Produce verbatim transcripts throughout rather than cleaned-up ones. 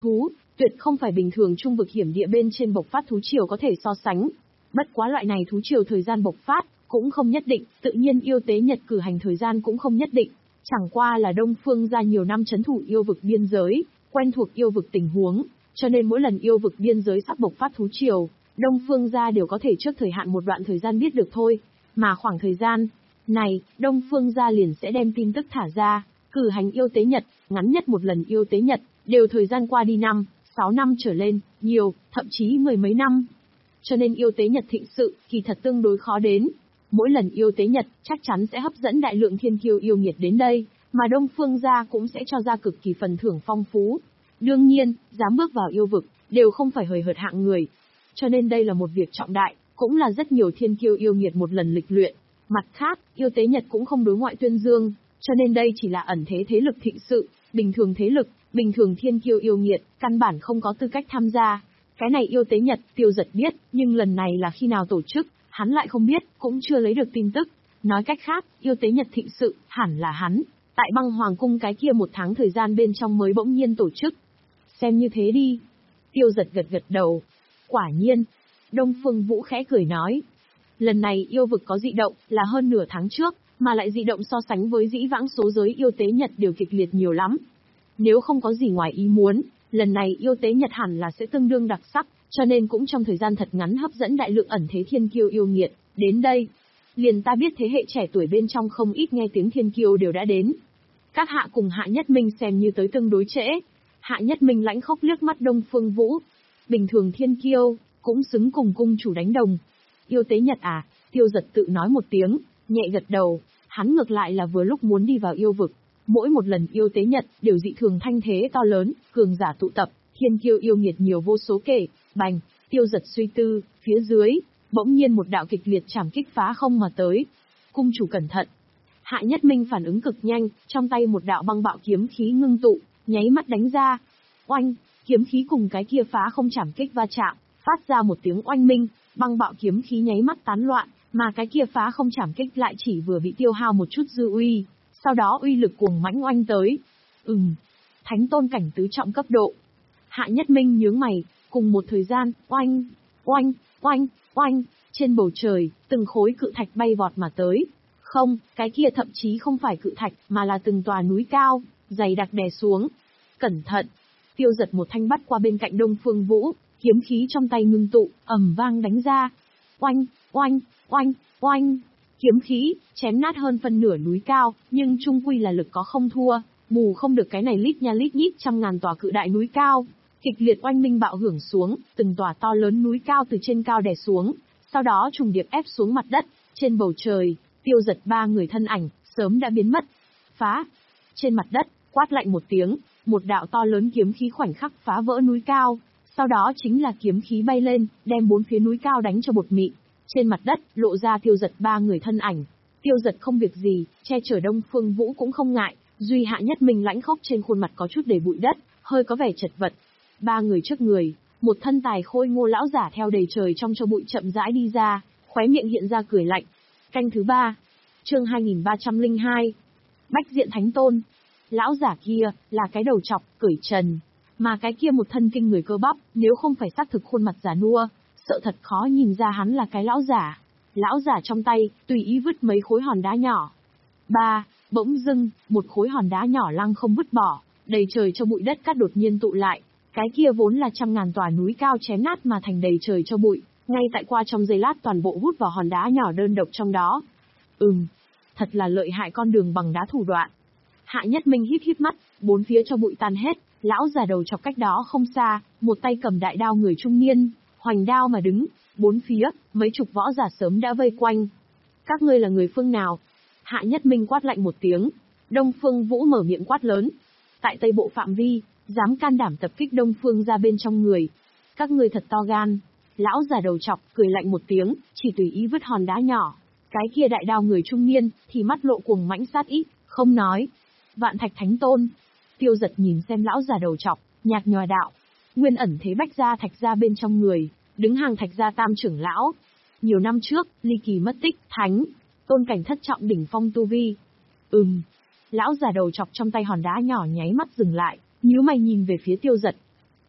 thú, tuyệt không phải bình thường trung vực hiểm địa bên trên bộc phát thú triều có thể so sánh. Bất quá loại này thú triều thời gian bộc phát, cũng không nhất định, tự nhiên yêu tế nhật cử hành thời gian cũng không nhất định. Chẳng qua là Đông Phương gia nhiều năm trấn thủ yêu vực biên giới, quen thuộc yêu vực tình huống, cho nên mỗi lần yêu vực biên giới sắp bộc phát thú triều, Đông Phương gia đều có thể trước thời hạn một đoạn thời gian biết được thôi. Mà khoảng thời gian này, Đông Phương gia liền sẽ đem tin tức thả ra, cử hành yêu tế nhật, ngắn nhất một lần yêu tế nhật, đều thời gian qua đi năm, sáu năm trở lên, nhiều, thậm chí mười mấy năm. Cho nên yêu tế nhật thịnh sự, kỳ thật tương đối khó đến. Mỗi lần yêu tế nhật, chắc chắn sẽ hấp dẫn đại lượng thiên kiêu yêu nghiệt đến đây, mà Đông Phương gia cũng sẽ cho ra cực kỳ phần thưởng phong phú. Đương nhiên, dám bước vào yêu vực, đều không phải hời hợt hạng người. Cho nên đây là một việc trọng đại, cũng là rất nhiều thiên kiêu yêu nghiệt một lần lịch luyện. Mặt khác, yêu tế nhật cũng không đối ngoại tuyên dương, cho nên đây chỉ là ẩn thế thế lực thịnh sự, bình thường thế lực, bình thường thiên kiêu yêu nghiệt, căn bản không có tư cách tham gia. Cái này yêu tế nhật, Tiêu Giật biết, nhưng lần này là khi nào tổ chức, hắn lại không biết, cũng chưa lấy được tin tức. Nói cách khác, yêu tế nhật thịnh sự, hẳn là hắn, tại băng hoàng cung cái kia một tháng thời gian bên trong mới bỗng nhiên tổ chức. Xem như thế đi. Tiêu Giật gật gật đầu. Quả nhiên. Đông Phương Vũ khẽ cười nói. Lần này yêu vực có dị động, là hơn nửa tháng trước, mà lại dị động so sánh với dĩ vãng số giới yêu tế nhật đều kịch liệt nhiều lắm. Nếu không có gì ngoài ý muốn, lần này yêu tế nhật hẳn là sẽ tương đương đặc sắc, cho nên cũng trong thời gian thật ngắn hấp dẫn đại lượng ẩn thế thiên kiêu yêu nghiệt đến đây. Liền ta biết thế hệ trẻ tuổi bên trong không ít nghe tiếng thiên kiêu đều đã đến. Các hạ cùng Hạ Nhất Minh xem như tới tương đối trễ. Hạ Nhất Minh lãnh khốc liếc mắt Đông Phương Vũ. Bình thường thiên kiêu, cũng xứng cùng cung chủ đánh đồng. Yêu tế nhật à, Tiêu Giật tự nói một tiếng, nhẹ gật đầu, hắn ngược lại là vừa lúc muốn đi vào yêu vực. Mỗi một lần yêu tế nhật, đều dị thường thanh thế to lớn, cường giả tụ tập, thiên kiêu yêu nghiệt nhiều vô số kể, bành, Tiêu Giật suy tư, phía dưới, bỗng nhiên một đạo kịch liệt chảm kích phá không mà tới. Cung chủ cẩn thận. Hạ Nhất Minh phản ứng cực nhanh, trong tay một đạo băng bạo kiếm khí ngưng tụ, nháy mắt đánh ra. Oanh, kiếm khí cùng cái kia phá không chảm kích va chạm, phát ra một tiếng oanh minh, băng bạo kiếm khí nháy mắt tán loạn, mà cái kia phá không chảm kích lại chỉ vừa bị tiêu hao một chút dư uy, sau đó uy lực cuồng mãnh oanh tới. Ừm, thánh tôn cảnh tứ trọng cấp độ. Hạ Nhất Minh nhướng mày, cùng một thời gian, oanh, oanh, oanh, oanh, trên bầu trời, từng khối cự thạch bay vọt mà tới. Không, cái kia thậm chí không phải cự thạch, mà là từng tòa núi cao, dày đặc đè xuống. Cẩn thận! Tiêu Giật một thanh bắt qua bên cạnh Đông Phương Vũ, kiếm khí trong tay ngưng tụ, ầm vang đánh ra. Oanh, oanh, oanh, oanh! Kiếm khí, chém nát hơn phân nửa núi cao, nhưng chung quy là lực có không thua, bù không được cái này lít nha lít nhít trăm ngàn tòa cự đại núi cao. Kịch liệt oanh minh bạo hưởng xuống, từng tòa to lớn núi cao từ trên cao đè xuống, sau đó trùng điệp ép xuống mặt đất, trên bầu trời, Tiêu Giật ba người thân ảnh, sớm đã biến mất. Phá! Trên mặt đất, quát lạnh một tiếng, một đạo to lớn kiếm khí khoảnh khắc phá vỡ núi cao, sau đó chính là kiếm khí bay lên, đem bốn phía núi cao đánh cho bột mịn. Trên mặt đất, lộ ra Tiêu Giật ba người thân ảnh. Tiêu Giật không việc gì, che chở Đông Phương Vũ cũng không ngại, duy Hạ Nhất Minh lãnh khốc trên khuôn mặt có chút đầy bụi đất, hơi có vẻ chật vật. Ba người trước người, một thân tài khôi ngô lão giả theo đầy trời trong cho bụi chậm rãi đi ra, khóe miệng hiện ra cười lạnh. Canh thứ ba, chương hai nghìn ba trăm lẻ hai, Bách Diện Thánh Tôn. Lão giả kia, là cái đầu trọc, cởi trần, mà cái kia một thân kinh người cơ bắp, nếu không phải xác thực khuôn mặt già nua, sợ thật khó nhìn ra hắn là cái lão giả. Lão giả trong tay, tùy ý vứt mấy khối hòn đá nhỏ. Ba, bỗng dưng, một khối hòn đá nhỏ lăng không vứt bỏ, đầy trời cho bụi đất cát đột nhiên tụ lại. Cái kia vốn là trăm ngàn tòa núi cao chém nát mà thành đầy trời cho bụi, ngay tại qua trong giây lát toàn bộ hút vào hòn đá nhỏ đơn độc trong đó. Ừm, thật là lợi hại con đường bằng đá thủ đoạn. Hạ Nhất Minh híp híp mắt, bốn phía cho bụi tan hết, lão già đầu chọc cách đó không xa, một tay cầm đại đao người trung niên, hoành đao mà đứng, bốn phía, mấy chục võ giả sớm đã vây quanh. Các ngươi là người phương nào? Hạ Nhất Minh quát lạnh một tiếng, Đông Phương Vũ mở miệng quát lớn. Tại Tây Bộ phạm vi, dám can đảm tập kích Đông Phương ra bên trong người. Các ngươi thật to gan. Lão già đầu chọc, cười lạnh một tiếng, chỉ tùy ý vứt hòn đá nhỏ. Cái kia đại đao người trung niên, thì mắt lộ cuồng mãnh sát ý, không nói. Vạn Thạch Thánh Tôn. Tiêu Giật nhìn xem lão già đầu chọc, nhạt nhòa đạo. Nguyên ẩn thế Bách gia Thạch gia bên trong người, đứng hàng Thạch gia tam trưởng lão. Nhiều năm trước, ly kỳ mất tích, thánh, tôn cảnh thất trọng đỉnh phong tu vi. Ừm. Lão già đầu chọc trong tay hòn đá nhỏ nháy mắt dừng lại, nhíu mày nhìn về phía Tiêu Giật.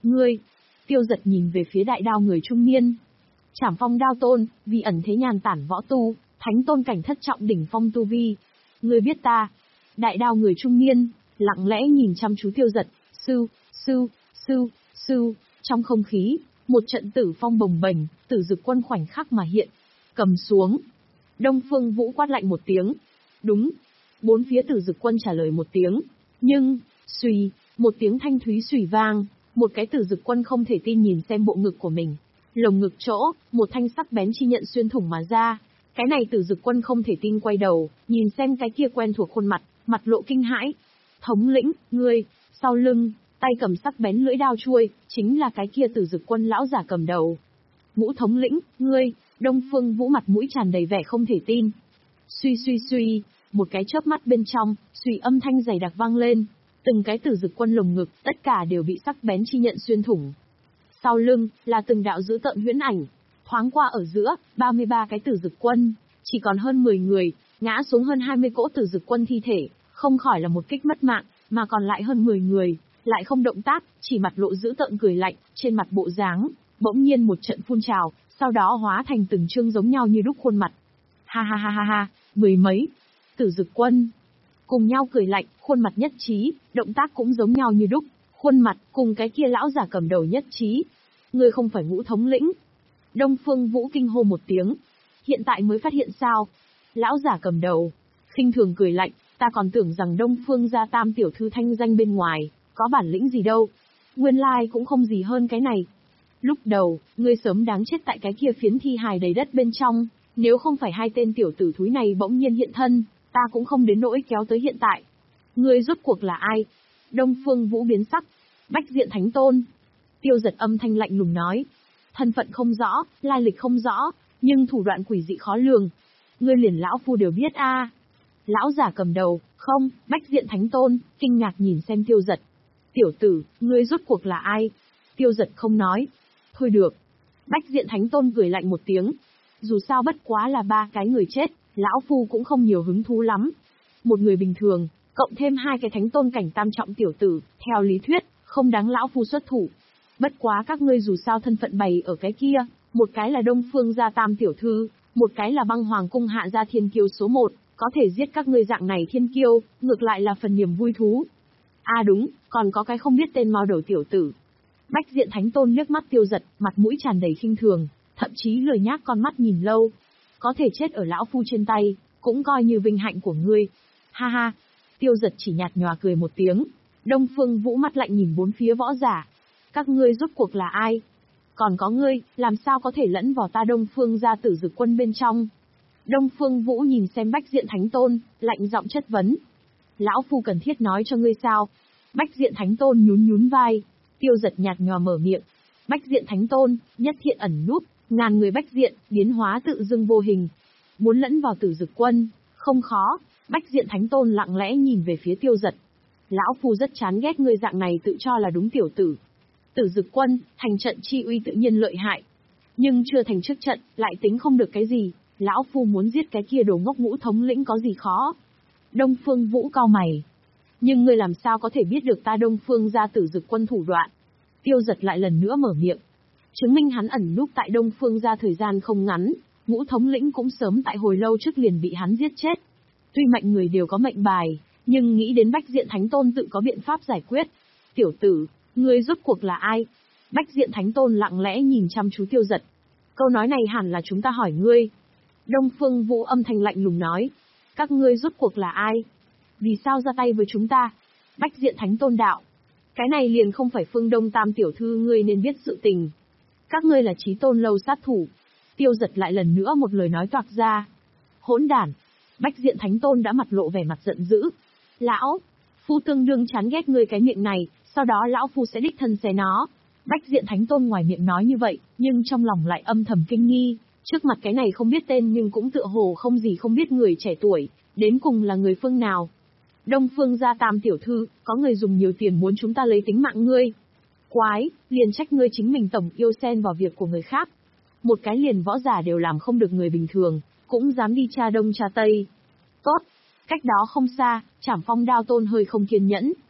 Ngươi, Tiêu Giật nhìn về phía đại đao người trung niên. Trảm Phong Đao Tôn, vì ẩn thế nhàn tản võ tu, thánh tôn cảnh thất trọng đỉnh phong tu vi. Ngươi biết ta? Đại đao người trung niên, lặng lẽ nhìn chăm chú Tiêu Giật, sư, sư, sư, sư, trong không khí, một trận tử phong bồng bềnh, tử dực quân khoảnh khắc mà hiện. Cầm xuống. Đông Phương Vũ quát lạnh một tiếng. Đúng. Bốn phía tử dực quân trả lời một tiếng. Nhưng, xùy, một tiếng thanh thúy xùy vang, một cái tử dực quân không thể tin nhìn xem bộ ngực của mình. Lồng ngực chỗ, một thanh sắc bén chi nhận xuyên thủng mà ra. Cái này tử dực quân không thể tin quay đầu, nhìn xem cái kia quen thuộc khuôn mặt, mặt lộ kinh hãi. Thống lĩnh, ngươi, sau lưng, tay cầm sắc bén lưỡi đao chuôi, chính là cái kia tử dực quân lão giả cầm đầu. Ngũ thống lĩnh, ngươi, Đông Phương Vũ mặt mũi tràn đầy vẻ không thể tin. Suy suy suy, một cái chớp mắt bên trong, suy âm thanh dày đặc vang lên. Từng cái tử dực quân lồng ngực, tất cả đều bị sắc bén chi nhận xuyên thủng. Sau lưng, là từng đạo dữ tợn huyễn ảnh. Thoáng qua ở giữa, ba mươi ba cái tử dực quân, chỉ còn hơn mười người, ngã xuống hơn hai mươi cỗ tử dực quân thi thể, không khỏi là một kích mất mạng, mà còn lại hơn mười người, lại không động tác, chỉ mặt lộ dữ tợn cười lạnh, trên mặt bộ dáng, bỗng nhiên một trận phun trào, sau đó hóa thành từng chương giống nhau như đúc khuôn mặt. Ha ha ha ha ha, mười mấy tử dực quân cùng nhau cười lạnh, khuôn mặt nhất trí, động tác cũng giống nhau như đúc, khuôn mặt cùng cái kia lão giả cầm đầu nhất trí. Ngươi không phải Ngũ thống lĩnh? Đông Phương Vũ kinh hô một tiếng. Hiện tại mới phát hiện sao? Lão giả cầm đầu khinh thường cười lạnh, ta còn tưởng rằng Đông Phương gia tam tiểu thư thanh danh bên ngoài, có bản lĩnh gì đâu. Nguyên lai cũng không gì hơn cái này. Lúc đầu, ngươi sớm đáng chết tại cái kia phiến thi hài đầy đất bên trong, nếu không phải hai tên tiểu tử thúi này bỗng nhiên hiện thân, ta cũng không đến nỗi kéo tới hiện tại. Ngươi rốt cuộc là ai? Đông Phương Vũ biến sắc. Bách Diện Thánh Tôn. Tiêu Giật âm thanh lạnh lùng nói. Thân phận không rõ, lai lịch không rõ, nhưng thủ đoạn quỷ dị khó lường. Ngươi liền lão phu đều biết a. À. Lão giả cầm đầu, không, Bách Diện Thánh Tôn, kinh ngạc nhìn xem Tiêu Giật. Tiểu tử, ngươi rốt cuộc là ai? Tiêu Giật không nói. Thôi được. Bách Diện Thánh Tôn cười lạnh một tiếng. Dù sao bất quá là ba cái người chết, lão phu cũng không nhiều hứng thú lắm. Một người bình thường, cộng thêm hai cái thánh tôn cảnh tam trọng tiểu tử, theo lý thuyết, không đáng lão phu xuất thủ. Bất quá các ngươi dù sao thân phận bày ở cái kia, một cái là Đông Phương gia tam tiểu thư, một cái là Băng Hoàng cung hạ gia thiên kiêu số một, có thể giết các ngươi dạng này thiên kiêu, ngược lại là phần niềm vui thú. À đúng, còn có cái không biết tên mao đầu tiểu tử. Bách Diện Thánh Tôn liếc mắt Tiêu Giật, mặt mũi tràn đầy khinh thường, thậm chí lười nhác con mắt nhìn lâu. Có thể chết ở lão phu trên tay, cũng coi như vinh hạnh của ngươi. Ha ha. Tiêu Giật chỉ nhạt nhòa cười một tiếng. Đông Phương Vũ mắt lạnh nhìn bốn phía võ giả. Các ngươi rốt cuộc là ai? Còn có ngươi, làm sao có thể lẫn vào ta Đông Phương gia tử dực quân bên trong? Đông Phương Vũ nhìn xem Bách Diện Thánh Tôn, lạnh giọng chất vấn. Lão phu cần thiết nói cho ngươi sao? Bách Diện Thánh Tôn nhún nhún vai. Tiêu Giật nhạt nhòa mở miệng. Bách Diện Thánh Tôn, nhất thiện ẩn núp, ngàn người bách diện, biến hóa tự dưng vô hình. Muốn lẫn vào tử dực quân, không khó. Bách Diện Thánh Tôn lặng lẽ nhìn về phía Tiêu Giật. Lão phu rất chán ghét ngươi dạng này tự cho là đúng tiểu tử. Tử dực quân, thành trận chi uy tự nhiên lợi hại. Nhưng chưa thành trước trận, lại tính không được cái gì. Lão phu muốn giết cái kia đồ ngốc Ngũ thống lĩnh có gì khó. Đông Phương Vũ cau mày. Nhưng ngươi làm sao có thể biết được ta Đông Phương gia tử dực quân thủ đoạn? Tiêu Giật lại lần nữa mở miệng. Chứng minh hắn ẩn núp tại Đông Phương gia thời gian không ngắn, Ngũ thống lĩnh cũng sớm tại hồi lâu trước liền bị hắn giết chết. Tuy mệnh người đều có mệnh bài, nhưng nghĩ đến Bách Diện Thánh Tôn tự có biện pháp giải quyết. Tiểu tử, ngươi rốt cuộc là ai? Bách Diện Thánh Tôn lặng lẽ nhìn chăm chú Tiêu Giật. Câu nói này hẳn là chúng ta hỏi ngươi. Đông Phương Vũ âm thanh lạnh lùng nói. Các ngươi rốt cuộc là ai? Vì sao ra tay với chúng ta? Bách Diện Thánh Tôn đạo. Cái này liền không phải Phương Đông tam tiểu thư ngươi nên biết sự tình. Các ngươi là Chí Tôn lâu sát thủ. Tiêu Giật lại lần nữa một lời nói toạc ra. Hỗn đản. Bách Diện Thánh Tôn đã mặt lộ vẻ mặt giận dữ. Lão, phu tương đương chán ghét ngươi cái miệng này, sau đó lão phu sẽ đích thân xé nó. Bách Diện Thánh Tôn ngoài miệng nói như vậy, nhưng trong lòng lại âm thầm kinh nghi. Trước mặt cái này không biết tên nhưng cũng tựa hồ không gì không biết người trẻ tuổi, đến cùng là người phương nào. Đông Phương gia tam tiểu thư, có người dùng nhiều tiền muốn chúng ta lấy tính mạng ngươi. Quái, liền trách ngươi chính mình tổng yêu xen vào việc của người khác. Một cái liền võ giả đều làm không được người bình thường, cũng dám đi tra đông tra tây. Tốt, cách đó không xa, Trảm Phong Đao Tôn hơi không kiên nhẫn.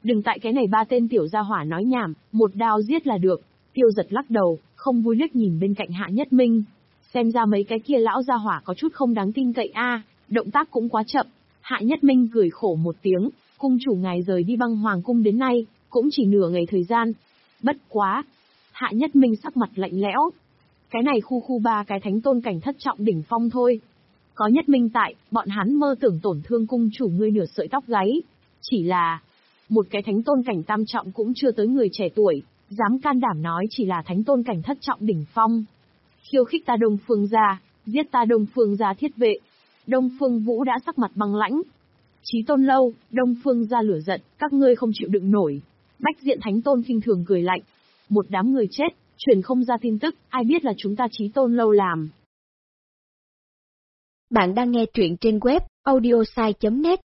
Đừng tại cái này ba tên tiểu gia hỏa nói nhảm, một đao giết là được. Tiêu Giật lắc đầu, không vui liếc nhìn bên cạnh Hạ Nhất Minh. Xem ra mấy cái kia lão gia hỏa có chút không đáng tin cậy a, động tác cũng quá chậm. Hạ Nhất Minh cười khổ một tiếng, cung chủ ngài rời đi Băng Hoàng cung đến nay, cũng chỉ nửa ngày thời gian. Bất quá. Hạ Nhất Minh sắc mặt lạnh lẽo. Cái này khu khu ba cái thánh tôn cảnh thất trọng đỉnh phong thôi. Có Nhất Minh tại, bọn hắn mơ tưởng tổn thương cung chủ ngươi nửa sợi tóc gáy. Chỉ là, một cái thánh tôn cảnh tam trọng cũng chưa tới người trẻ tuổi, dám can đảm nói chỉ là thánh tôn cảnh thất trọng đỉnh phong. Khiêu khích ta Đông Phương gia, giết ta Đông Phương gia thiết vệ. Đông Phương Vũ đã sắc mặt băng lãnh. Chí Tôn lâu, Đông Phương gia lửa giận, các ngươi không chịu đựng nổi. Bách Diện Thánh Tôn khinh thường cười lạnh. Một đám người chết, truyền không ra tin tức, ai biết là chúng ta Chí Tôn lâu làm. Bạn đang nghe truyện trên web audiosai chấm net.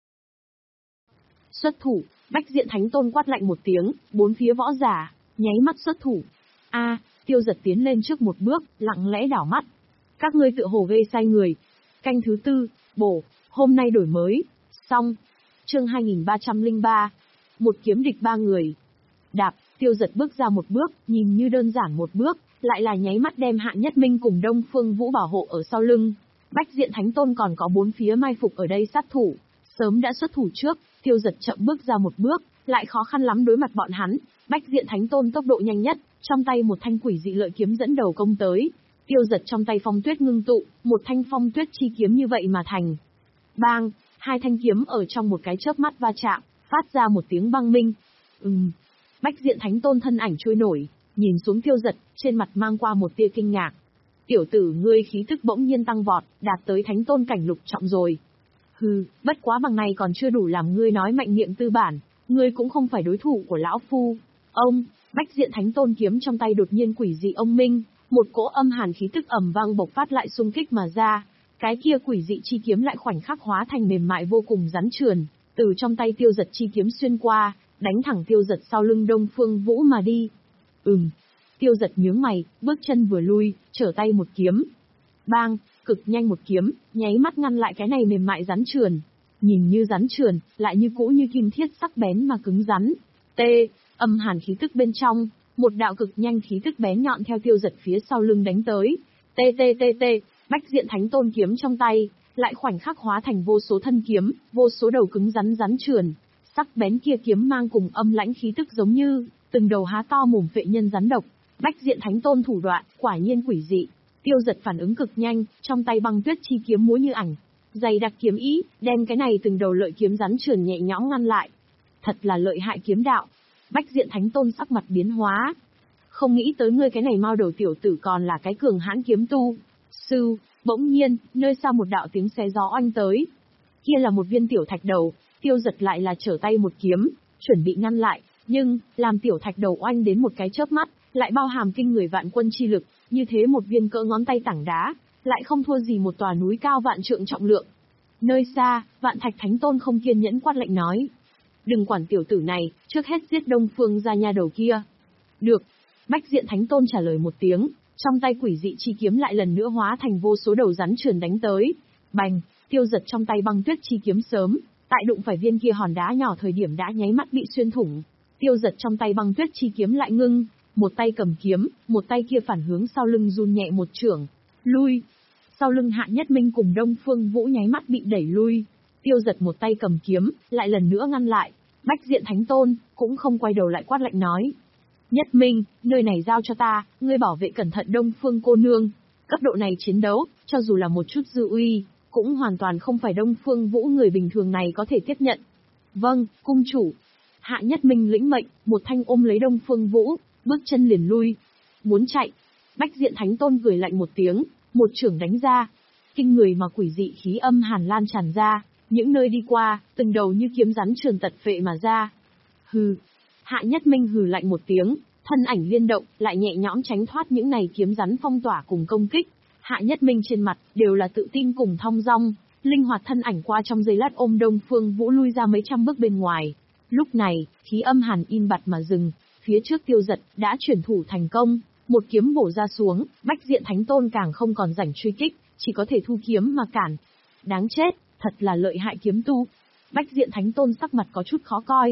Xuất thủ, Bách Diện Thánh Tôn quát lạnh một tiếng, bốn phía võ giả, nháy mắt xuất thủ. A, Tiêu Giật tiến lên trước một bước, lặng lẽ đảo mắt. Các ngươi tựa hồ vê sai người. Canh thứ tư, bổ, hôm nay đổi mới. Xong. Chương hai nghìn ba trăm lẻ ba. Một kiếm địch ba người. Đạp, Tiêu Giật bước ra một bước, nhìn như đơn giản một bước, lại là nháy mắt đem Hạ Nhất Minh cùng Đông Phương Vũ bảo hộ ở sau lưng. Bách Diện Thánh Tôn còn có bốn phía mai phục ở đây sát thủ, sớm đã xuất thủ trước. Tiêu Giật chậm bước ra một bước, lại khó khăn lắm đối mặt bọn hắn. Bách Diện Thánh Tôn tốc độ nhanh nhất, trong tay một thanh quỷ dị lợi kiếm dẫn đầu công tới. Tiêu Giật trong tay phong tuyết ngưng tụ, một thanh phong tuyết chi kiếm như vậy mà thành. Bang, hai thanh kiếm ở trong một cái chớp mắt va chạm, phát ra một tiếng băng minh. Ừm. Bách Diện Thánh Tôn thân ảnh trôi nổi, nhìn xuống Tiêu Giật, trên mặt mang qua một tia kinh ngạc. Tiểu tử ngươi khí tức bỗng nhiên tăng vọt, đạt tới Thánh Tôn cảnh lục trọng rồi. Hừ, bất quá bằng này còn chưa đủ làm ngươi nói mạnh miệng tư bản, ngươi cũng không phải đối thủ của lão phu. Ông, Bách Diện Thánh Tôn kiếm trong tay đột nhiên quỷ dị ông minh, một cỗ âm hàn khí tức ầm vang bộc phát lại xung kích mà ra, cái kia quỷ dị chi kiếm lại khoảnh khắc hóa thành mềm mại vô cùng rắn trườn, từ trong tay Tiêu Giật chi kiếm xuyên qua, đánh thẳng Tiêu Giật sau lưng Đông Phương Vũ mà đi. Ừm. Tiêu Giật nhướng mày, bước chân vừa lui, trở tay một kiếm. Bang, cực nhanh một kiếm, nháy mắt ngăn lại cái này mềm mại rắn trườn. Nhìn như rắn trườn, lại như cũ như kim thiết sắc bén mà cứng rắn. T, âm hàn khí tức bên trong, một đạo cực nhanh khí tức bén nhọn theo Tiêu Giật phía sau lưng đánh tới. T t t t, Bách Diện Thánh Tôn kiếm trong tay, lại khoảnh khắc hóa thành vô số thân kiếm, vô số đầu cứng rắn rắn trườn. Sắc bén kia kiếm mang cùng âm lãnh khí tức giống như từng đầu há to mồm phệ nhân rắn độc. Bách Diện Thánh Tôn thủ đoạn, quả nhiên quỷ dị. Tiêu Giật phản ứng cực nhanh, trong tay băng tuyết chi kiếm múa như ảnh, dày đặc kiếm ý, đem cái này từng đầu lợi kiếm rắn trườn nhẹ nhõm ngăn lại. Thật là lợi hại kiếm đạo. Bách Diện Thánh Tôn sắc mặt biến hóa. Không nghĩ tới ngươi cái này mao đầu tiểu tử còn là cái cường hãn kiếm tu. Sư, bỗng nhiên, nơi xa một đạo tiếng xé gió oanh tới. Kia là một viên tiểu thạch đầu, Tiêu Giật lại là trở tay một kiếm, chuẩn bị ngăn lại, nhưng, làm tiểu thạch đầu oanh đến một cái chớp mắt, lại bao hàm kinh người vạn quân chi lực, như thế một viên cỡ ngón tay tảng đá, lại không thua gì một tòa núi cao vạn trượng trọng lượng. Nơi xa, Vạn Thạch Thánh Tôn không kiên nhẫn quát lệnh nói. Đừng quản tiểu tử này, trước hết giết Đông Phương gia nha đầu kia. Được. Bách Diện Thánh Tôn trả lời một tiếng, trong tay quỷ dị chi kiếm lại lần nữa hóa thành vô số đầu rắn trườn đánh tới. Bành, Tiêu Giật trong tay băng tuyết chi kiếm sớm, tại đụng phải viên kia hòn đá nhỏ thời điểm đã nháy mắt bị xuyên thủng. Tiêu Giật trong tay băng tuyết chi kiếm lại ngưng, một tay cầm kiếm, một tay kia phản hướng sau lưng run nhẹ một chưởng, lui. Sau lưng Hạ Nhất Minh cùng Đông Phương Vũ nháy mắt bị đẩy lui. Tiêu Giật một tay cầm kiếm, lại lần nữa ngăn lại. Bách Diện Thánh Tôn cũng không quay đầu lại quát lạnh nói: Nhất Minh, nơi này giao cho ta, ngươi bảo vệ cẩn thận Đông Phương cô nương. Cấp độ này chiến đấu, cho dù là một chút dư uy, cũng hoàn toàn không phải Đông Phương Vũ người bình thường này có thể tiếp nhận. Vâng, cung chủ. Hạ Nhất Minh lĩnh mệnh, một thanh ôm lấy Đông Phương Vũ, bước chân liền lui. Muốn chạy. Bách Diện Thánh Tôn cười lạnh một tiếng, một chưởng đánh ra. Kinh người mà quỷ dị khí âm hàn lan tràn ra, những nơi đi qua, từng đầu như kiếm rắn trườn tật phệ mà ra. Hừ. Hạ Nhất Minh hừ lạnh một tiếng, thân ảnh liên động, lại nhẹ nhõm tránh thoát những này kiếm rắn phong tỏa cùng công kích. Hạ Nhất Minh trên mặt đều là tự tin cùng thong dong, linh hoạt thân ảnh qua trong giây lát ôm Đông Phương Vũ lui ra mấy trăm bước bên ngoài. Lúc này, khí âm hàn im bặt mà dừng, phía trước Tiêu Giật đã chuyển thủ thành công, một kiếm bổ ra xuống, Bách Diện Thánh Tôn càng không còn rảnh truy kích, chỉ có thể thu kiếm mà cản. Đáng chết, thật là lợi hại kiếm tu. Bách Diện Thánh Tôn sắc mặt có chút khó coi.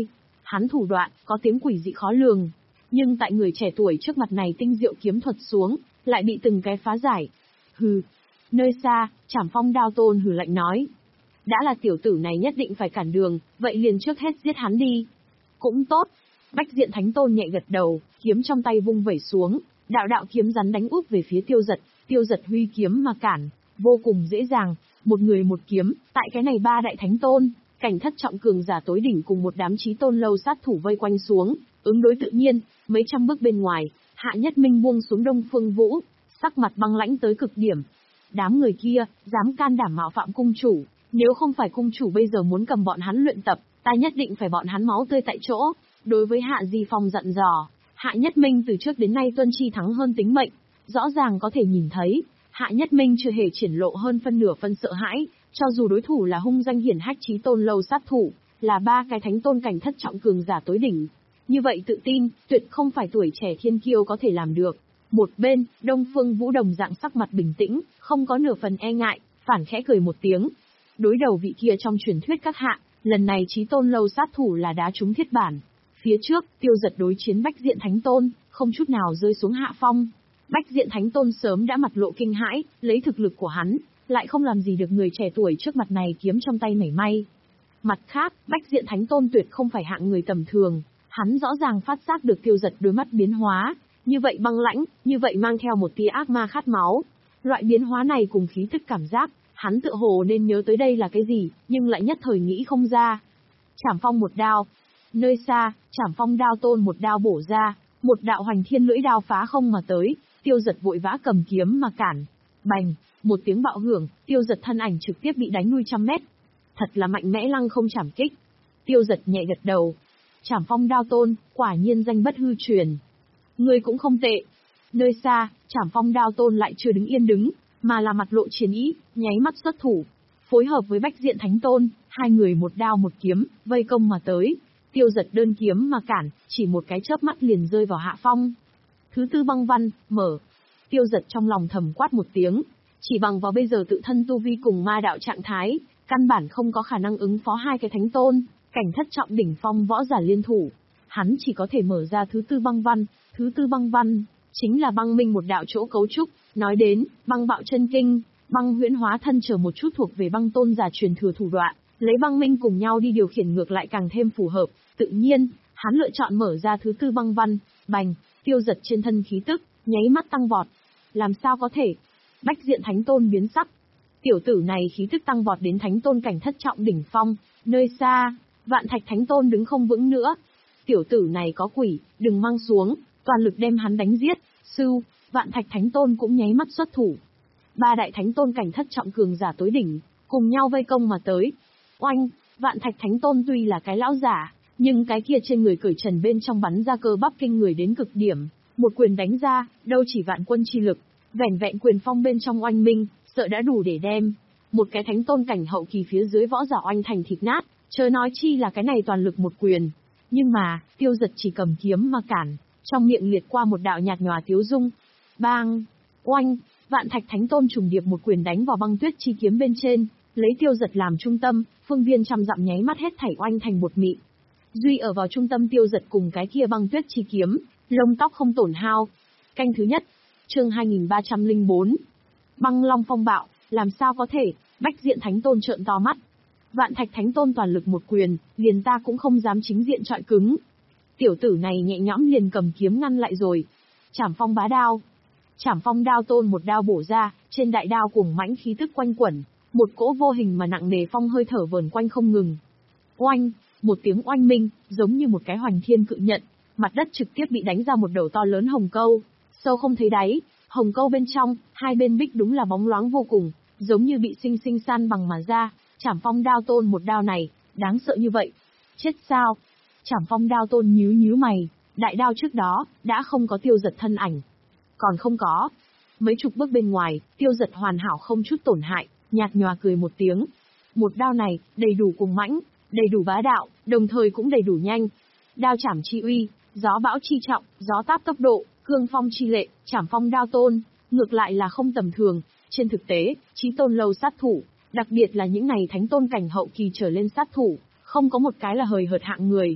Hắn thủ đoạn, có tiếng quỷ dị khó lường. Nhưng tại người trẻ tuổi trước mặt này tinh diệu kiếm thuật xuống, lại bị từng cái phá giải. Hừ. Nơi xa, Trảm Phong Đao Tôn hừ lạnh nói. Đã là tiểu tử này nhất định phải cản đường, vậy liền trước hết giết hắn đi. Cũng tốt. Bách Diện Thánh Tôn nhẹ gật đầu, kiếm trong tay vung vẩy xuống, đạo đạo kiếm rắn đánh úp về phía Tiêu Dật, Tiêu Dật huy kiếm mà cản, vô cùng dễ dàng, một người một kiếm, tại cái này ba đại thánh tôn, cảnh thất trọng cường giả tối đỉnh cùng một đám chí tôn lâu sát thủ vây quanh xuống, ứng đối tự nhiên, mấy trăm bước bên ngoài, Hạ Nhất Minh buông xuống Đông Phương Vũ, sắc mặt băng lãnh tới cực điểm. Đám người kia, dám can đảm mạo phạm cung chủ, nếu không phải cung chủ bây giờ muốn cầm bọn hắn luyện tập, ta nhất định phải bọn hắn máu tươi tại chỗ. Đối với Hạ Di Phong dặn dò, Hạ Nhất Minh từ trước đến nay tuân chi thắng hơn tính mệnh, rõ ràng có thể nhìn thấy, Hạ Nhất Minh chưa hề triển lộ hơn phân nửa phân sợ hãi, cho dù đối thủ là hung danh hiển hách chí tôn lâu sát thủ, là ba cái thánh tôn cảnh thất trọng cường giả tối đỉnh. Như vậy tự tin, tuyệt không phải tuổi trẻ thiên kiêu có thể làm được. Một bên, Đông Phương Vũ đồng dạng sắc mặt bình tĩnh, không có nửa phần e ngại, phản khẽ cười một tiếng. Đối đầu vị kia trong truyền thuyết các hạ, lần này chí tôn lâu sát thủ là đá trúng thiết bản. Phía trước, Tiêu Dật đối chiến Bách Diện Thánh Tôn, không chút nào rơi xuống hạ phong. Bách Diện Thánh Tôn sớm đã mặt lộ kinh hãi, lấy thực lực của hắn, lại không làm gì được người trẻ tuổi trước mặt này kiếm trong tay mảy may. Mặt khác, Bách Diện Thánh Tôn tuyệt không phải hạng người tầm thường, hắn rõ ràng phát giác được Tiêu Dật đôi mắt biến hóa, như vậy băng lãnh, như vậy mang theo một tia ác ma khát máu. Loại biến hóa này cùng khí tức cảm giác, hắn tựa hồ nên nhớ tới đây là cái gì, nhưng lại nhất thời nghĩ không ra. Trảm Phong một đao. Nơi xa, Trảm Phong Đao Tôn một đao bổ ra, một đạo hoành thiên lưỡi đao phá không mà tới, Tiêu Dật vội vã cầm kiếm mà cản. Bành, một tiếng bạo hưởng, Tiêu Dật thân ảnh trực tiếp bị đánh lui trăm mét. Thật là mạnh mẽ lăng không chảm kích. Tiêu Dật nhẹ gật đầu. Trảm Phong Đao Tôn, quả nhiên danh bất hư truyền. Ngươi cũng không tệ. Nơi xa, Trảm Phong Đao Tôn lại chưa đứng yên đứng, mà là mặt lộ chiến ý, nháy mắt xuất thủ. Phối hợp với Bách Diện Thánh Tôn, hai người một đao một kiếm, vây công mà tới. Tiêu Dật đơn kiếm mà cản, chỉ một cái chớp mắt liền rơi vào hạ phong. Thứ tư băng văn, mở. Tiêu Dật trong lòng thầm quát một tiếng, chỉ bằng vào bây giờ tự thân tu vi cùng ma đạo trạng thái, căn bản không có khả năng ứng phó hai cái thánh tôn, cảnh thất trọng đỉnh phong võ giả liên thủ. Hắn chỉ có thể mở ra thứ tư băng văn, thứ tư băng văn, chính là băng minh một đạo chỗ cấu trúc, nói đến, băng bạo chân kinh, băng huyễn hóa thân chờ một chút thuộc về băng tôn giả truyền thừa thủ đoạn. Lấy băng minh cùng nhau đi điều khiển ngược lại càng thêm phù hợp, tự nhiên, hắn lựa chọn mở ra thứ tư băng văn, bành, Tiêu Dật trên thân khí tức, nháy mắt tăng vọt. Làm sao có thể? Bách Diện Thánh Tôn biến sắc. Tiểu tử này khí tức tăng vọt đến thánh tôn cảnh thất trọng đỉnh phong, nơi xa, Vạn Thạch Thánh Tôn đứng không vững nữa. Tiểu tử này có quỷ, đừng mang xuống, toàn lực đem hắn đánh giết, sưu, Vạn Thạch Thánh Tôn cũng nháy mắt xuất thủ. Ba đại thánh tôn cảnh thất trọng cường giả tối đỉnh, cùng nhau vây công mà tới. Oanh, Vạn Thạch Thánh Tôn tuy là cái lão giả, nhưng cái kia trên người cởi trần bên trong bắn ra cơ bắp kinh người đến cực điểm, một quyền đánh ra, đâu chỉ vạn quân chi lực, vẻn vẹn quyền phong bên trong oanh minh, sợ đã đủ để đem một cái thánh tôn cảnh hậu kỳ phía dưới võ giả oanh thành thịt nát, chớ nói chi là cái này toàn lực một quyền. Nhưng mà, Tiêu Dật chỉ cầm kiếm mà cản, trong miệng liệt qua một đạo nhạt nhòa tiếu dung. Bang, oanh, Vạn Thạch Thánh Tôn trùng điệp một quyền đánh vào băng tuyết chi kiếm bên trên. Lấy Tiêu Dật làm trung tâm, phương viên trăm dặm nháy mắt hết thảy oanh thành bột mịn. Duy ở vào trung tâm Tiêu Dật cùng cái kia băng tuyết chi kiếm, lông tóc không tổn hao. Canh thứ nhất, chương hai nghìn ba trăm lẻ bốn. Băng Long phong bạo, làm sao có thể? Bách Diện Thánh Tôn trợn to mắt. Vạn Thạch Thánh Tôn toàn lực một quyền, liền ta cũng không dám chính diện chọi cứng. Tiểu tử này nhẹ nhõm liền cầm kiếm ngăn lại rồi. Trảm Phong bá đao. Trảm Phong Đao Tôn một đao bổ ra, trên đại đao cuồng mãnh khí tức quanh quẩn. Một cỗ vô hình mà nặng nề phong hơi thở vờn quanh không ngừng. Oanh, một tiếng oanh minh, giống như một cái hoành thiên cự nhận, mặt đất trực tiếp bị đánh ra một đầu to lớn hồng câu, sâu không thấy đáy, hồng câu bên trong, hai bên bích đúng là bóng loáng vô cùng, giống như bị sinh sinh san bằng mà ra. Trảm Phong Đao Tôn một đao này, đáng sợ như vậy. Chết sao? Trảm Phong Đao Tôn nhíu nhíu mày, đại đao trước đó, đã không có Tiêu Dật thân ảnh. Còn không có. Mấy chục bước bên ngoài, Tiêu Dật hoàn hảo không chút tổn hại. Nhạt nhòa cười một tiếng. Một đao này, đầy đủ cuồng mãnh, đầy đủ bá đạo, đồng thời cũng đầy đủ nhanh. Đao chảm chi uy, gió bão chi trọng, gió táp tốc độ, cương phong chi lệ, Trảm Phong Đao Tôn, ngược lại là không tầm thường. Trên thực tế, chí tôn lâu sát thủ, đặc biệt là những này thánh tôn cảnh hậu kỳ trở lên sát thủ, không có một cái là hời hợt hạng người.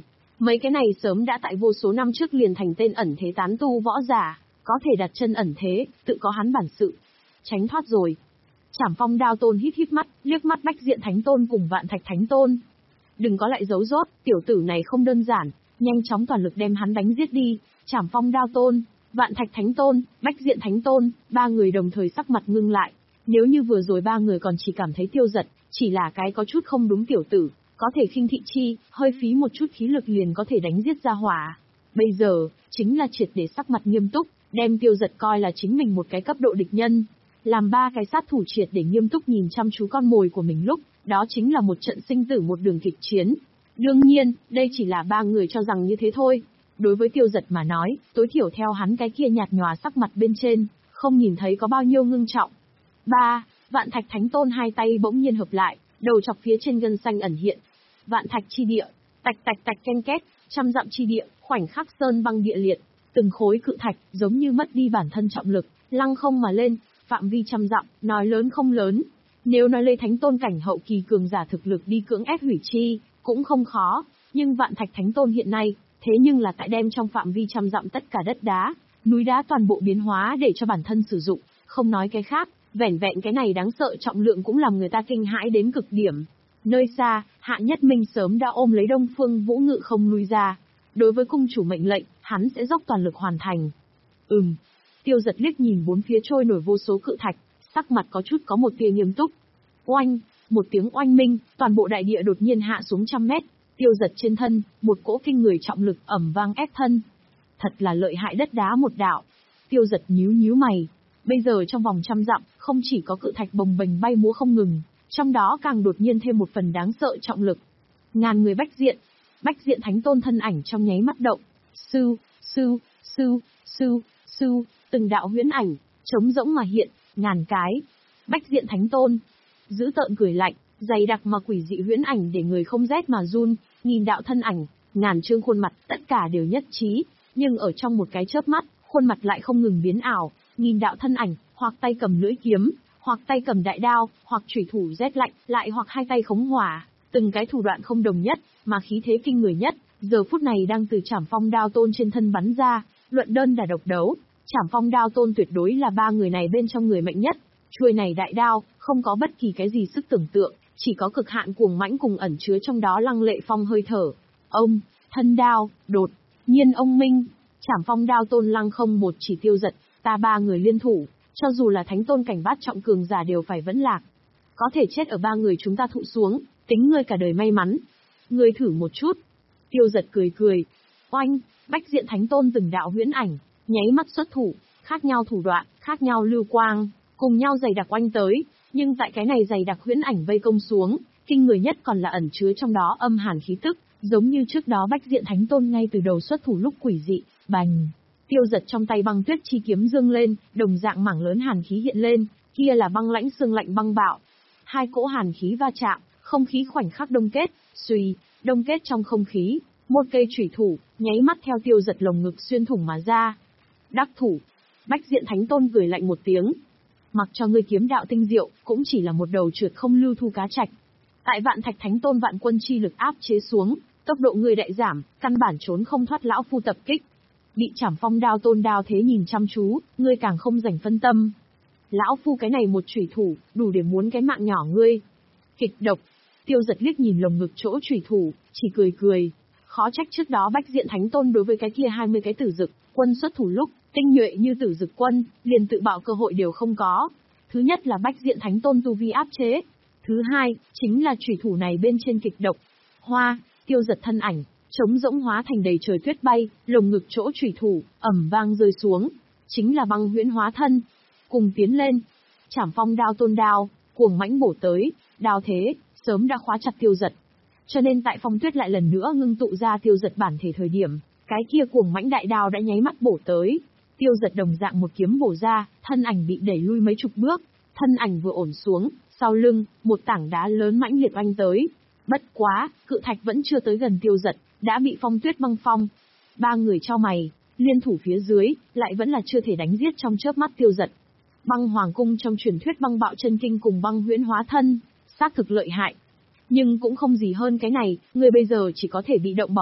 Mấy cái này sớm đã tại vô số năm trước liền thành tên ẩn thế tán tu võ giả, có thể đặt chân ẩn thế, tự có hắn bản sự. Tránh thoát rồi. Trảm Phong Đao Tôn híp híp mắt, liếc mắt Bách Diện Thánh Tôn cùng Vạn Thạch Thánh Tôn. Đừng có lại giấu rốt, tiểu tử này không đơn giản, nhanh chóng toàn lực đem hắn đánh giết đi. Trảm Phong Đao Tôn, Vạn Thạch Thánh Tôn, Bách Diện Thánh Tôn, ba người đồng thời sắc mặt ngưng lại. Nếu như vừa rồi ba người còn chỉ cảm thấy Tiêu Dật, chỉ là cái có chút không đúng tiểu tử, có thể khinh thị chi, hơi phí một chút khí lực liền có thể đánh giết ra hỏa. Bây giờ, chính là triệt để sắc mặt nghiêm túc, đem Tiêu Dật coi là chính mình một cái cấp độ địch nhân. Làm ba cái sát thủ triệt để nghiêm túc nhìn chăm chú con mồi của mình lúc, đó chính là một trận sinh tử một đường kịch chiến. Đương nhiên, đây chỉ là ba người cho rằng như thế thôi. Đối với Tiêu Dật mà nói, tối thiểu theo hắn cái kia nhạt nhòa sắc mặt bên trên, không nhìn thấy có bao nhiêu ngưng trọng. Ba, Vạn Thạch Thánh Tôn hai tay bỗng nhiên hợp lại, đầu chọc phía trên gân xanh ẩn hiện. Vạn Thạch chi địa, tạch tạch tạch ken két, trăm dặm chi địa, khoảnh khắc sơn băng địa liệt, từng khối cự thạch giống như mất đi bản thân trọng lực, lăng không mà lên, phạm vi trăm dặm, nói lớn không lớn. Nếu nói Lê Thánh Tôn cảnh hậu kỳ cường giả thực lực đi cưỡng ép hủy chi, cũng không khó, nhưng Vạn Thạch Thánh Tôn hiện nay, thế nhưng là tại đem trong phạm vi trăm dặm tất cả đất đá, núi đá toàn bộ biến hóa để cho bản thân sử dụng, không nói cái khác, vẻn vẹn cái này đáng sợ trọng lượng cũng làm người ta kinh hãi đến cực điểm. Nơi xa, Hạ Nhất Minh sớm đã ôm lấy Đông Phương Vũ Ngự không lui ra. Đối với cung chủ mệnh lệnh, hắn sẽ dốc toàn lực hoàn thành. Ừm. Tiêu Dật liếc nhìn bốn phía trôi nổi vô số cự thạch, sắc mặt có chút có một tia nghiêm túc. Oanh, một tiếng oanh minh, toàn bộ đại địa đột nhiên hạ xuống trăm mét. Tiêu Dật trên thân, một cỗ kinh người trọng lực ầm vang ép thân. Thật là lợi hại đất đá một đạo. Tiêu Dật nhíu nhíu mày. Bây giờ trong vòng trăm dặm, không chỉ có cự thạch bồng bềnh bay múa không ngừng, trong đó càng đột nhiên thêm một phần đáng sợ trọng lực. Ngàn người Bách Diện, Bách Diện Thánh Tôn thân ảnh trong nháy mắt động. Sư, sư, sư, sư, sư, từng đạo huyễn ảnh, trống rỗng mà hiện, ngàn cái. Bách Diện Thánh Tôn, giữ tợn cười lạnh, dày đặc mà quỷ dị huyễn ảnh để người không rét mà run, nghìn đạo thân ảnh, ngàn trương khuôn mặt, tất cả đều nhất trí, nhưng ở trong một cái chớp mắt, khuôn mặt lại không ngừng biến ảo, nghìn đạo thân ảnh, hoặc tay cầm lưỡi kiếm, hoặc tay cầm đại đao, hoặc chủy thủ rét lạnh, lại hoặc hai tay khống hỏa, từng cái thủ đoạn không đồng nhất, mà khí thế kinh người nhất, giờ phút này đang từ Trảm Phong Đao Tôn trên thân bắn ra, luận đơn đả độc đấu. Trảm Phong Đao Tôn tuyệt đối là ba người này bên trong người mạnh nhất. Chuôi này đại đao, không có bất kỳ cái gì sức tưởng tượng, chỉ có cực hạn cuồng mãnh cùng ẩn chứa trong đó lăng lệ phong hơi thở. Ông, thân đao, đột nhiên ông minh, Trảm Phong Đao Tôn lăng không một chỉ Tiêu Dật, ta ba người liên thủ, cho dù là Thánh Tôn cảnh bát trọng cường giả đều phải vẫn lạc. Có thể chết ở ba người chúng ta thụ xuống, tính ngươi cả đời may mắn. Ngươi thử một chút. Tiêu Dật cười cười. Oanh, Bách Diện Thánh Tôn từng đạo huyễn ảnh, nháy mắt xuất thủ, khác nhau thủ đoạn, khác nhau lưu quang, cùng nhau dày đặc oanh tới, nhưng tại cái này dày đặc huyễn ảnh vây công xuống, kinh người nhất còn là ẩn chứa trong đó âm hàn khí tức, giống như trước đó Bách Diện Thánh Tôn ngay từ đầu xuất thủ lúc quỷ dị, bành. Tiêu Dật trong tay băng tuyết chi kiếm dương lên, đồng dạng mảng lớn hàn khí hiện lên, kia là băng lãnh xương lạnh băng bạo. Hai cỗ hàn khí va chạm, không khí khoảnh khắc đông kết, suy, đông kết trong không khí, một cây chủy thủ, nháy mắt theo Tiêu Dật lồng ngực xuyên thủng mà ra. Đắc thủ, Bách Diện Thánh Tôn cười lạnh một tiếng. Mặc cho ngươi kiếm đạo tinh diệu, cũng chỉ là một đầu trượt không lưu thu cá trạch. Tại Vạn Thạch Thánh Tôn vạn quân chi lực áp chế xuống, tốc độ ngươi đại giảm, căn bản trốn không thoát lão phu tập kích. Bị Trảm Phong Đao Tôn đao thế nhìn chăm chú, ngươi càng không rảnh phân tâm. Lão phu cái này một chủy thủ, đủ để muốn cái mạng nhỏ ngươi. Kịch độc. Tiêu Dật liếc nhìn lồng ngực chỗ chủy thủ, chỉ cười cười. Khó trách trước đó Bách Diện Thánh Tôn đối với cái kia hai mươi cái tử dực quân xuất thủ lúc, tinh nhuệ như tử dực quân, liền tự bạo cơ hội đều không có. Thứ nhất là Bách Diện Thánh Tôn tu vi áp chế. Thứ hai, chính là chủy thủ này bên trên kịch độc. Hoa, Tiêu Dật thân ảnh, trống rỗng hóa thành đầy trời tuyết bay, lồng ngực chỗ chủy thủ, ầm vang rơi xuống. Chính là băng huyễn hóa thân. Cùng tiến lên. Trảm Phong Đao Tôn đao, cuồng mãnh bổ tới, đao thế, sớm đã khóa chặt Tiêu Dật. Cho nên tại phong tuyết lại lần nữa ngưng tụ ra Tiêu Dật bản thể thời điểm, cái kia cuồng mãnh đại đao đã nháy mắt bổ tới. Tiêu Dật đồng dạng một kiếm bổ ra, thân ảnh bị đẩy lui mấy chục bước, thân ảnh vừa ổn xuống, sau lưng, một tảng đá lớn mãnh liệt oanh tới. Bất quá, cự thạch vẫn chưa tới gần Tiêu Dật, đã bị phong tuyết băng phong. Ba người cho mày, liên thủ phía dưới, lại vẫn là chưa thể đánh giết trong chớp mắt Tiêu Dật. Băng Hoàng Cung trong truyền thuyết băng bạo chân kinh cùng băng huyễn hóa thân, xác thực lợi hại. Nhưng cũng không gì hơn cái này, người bây giờ chỉ có thể bị động bỏ mệnh,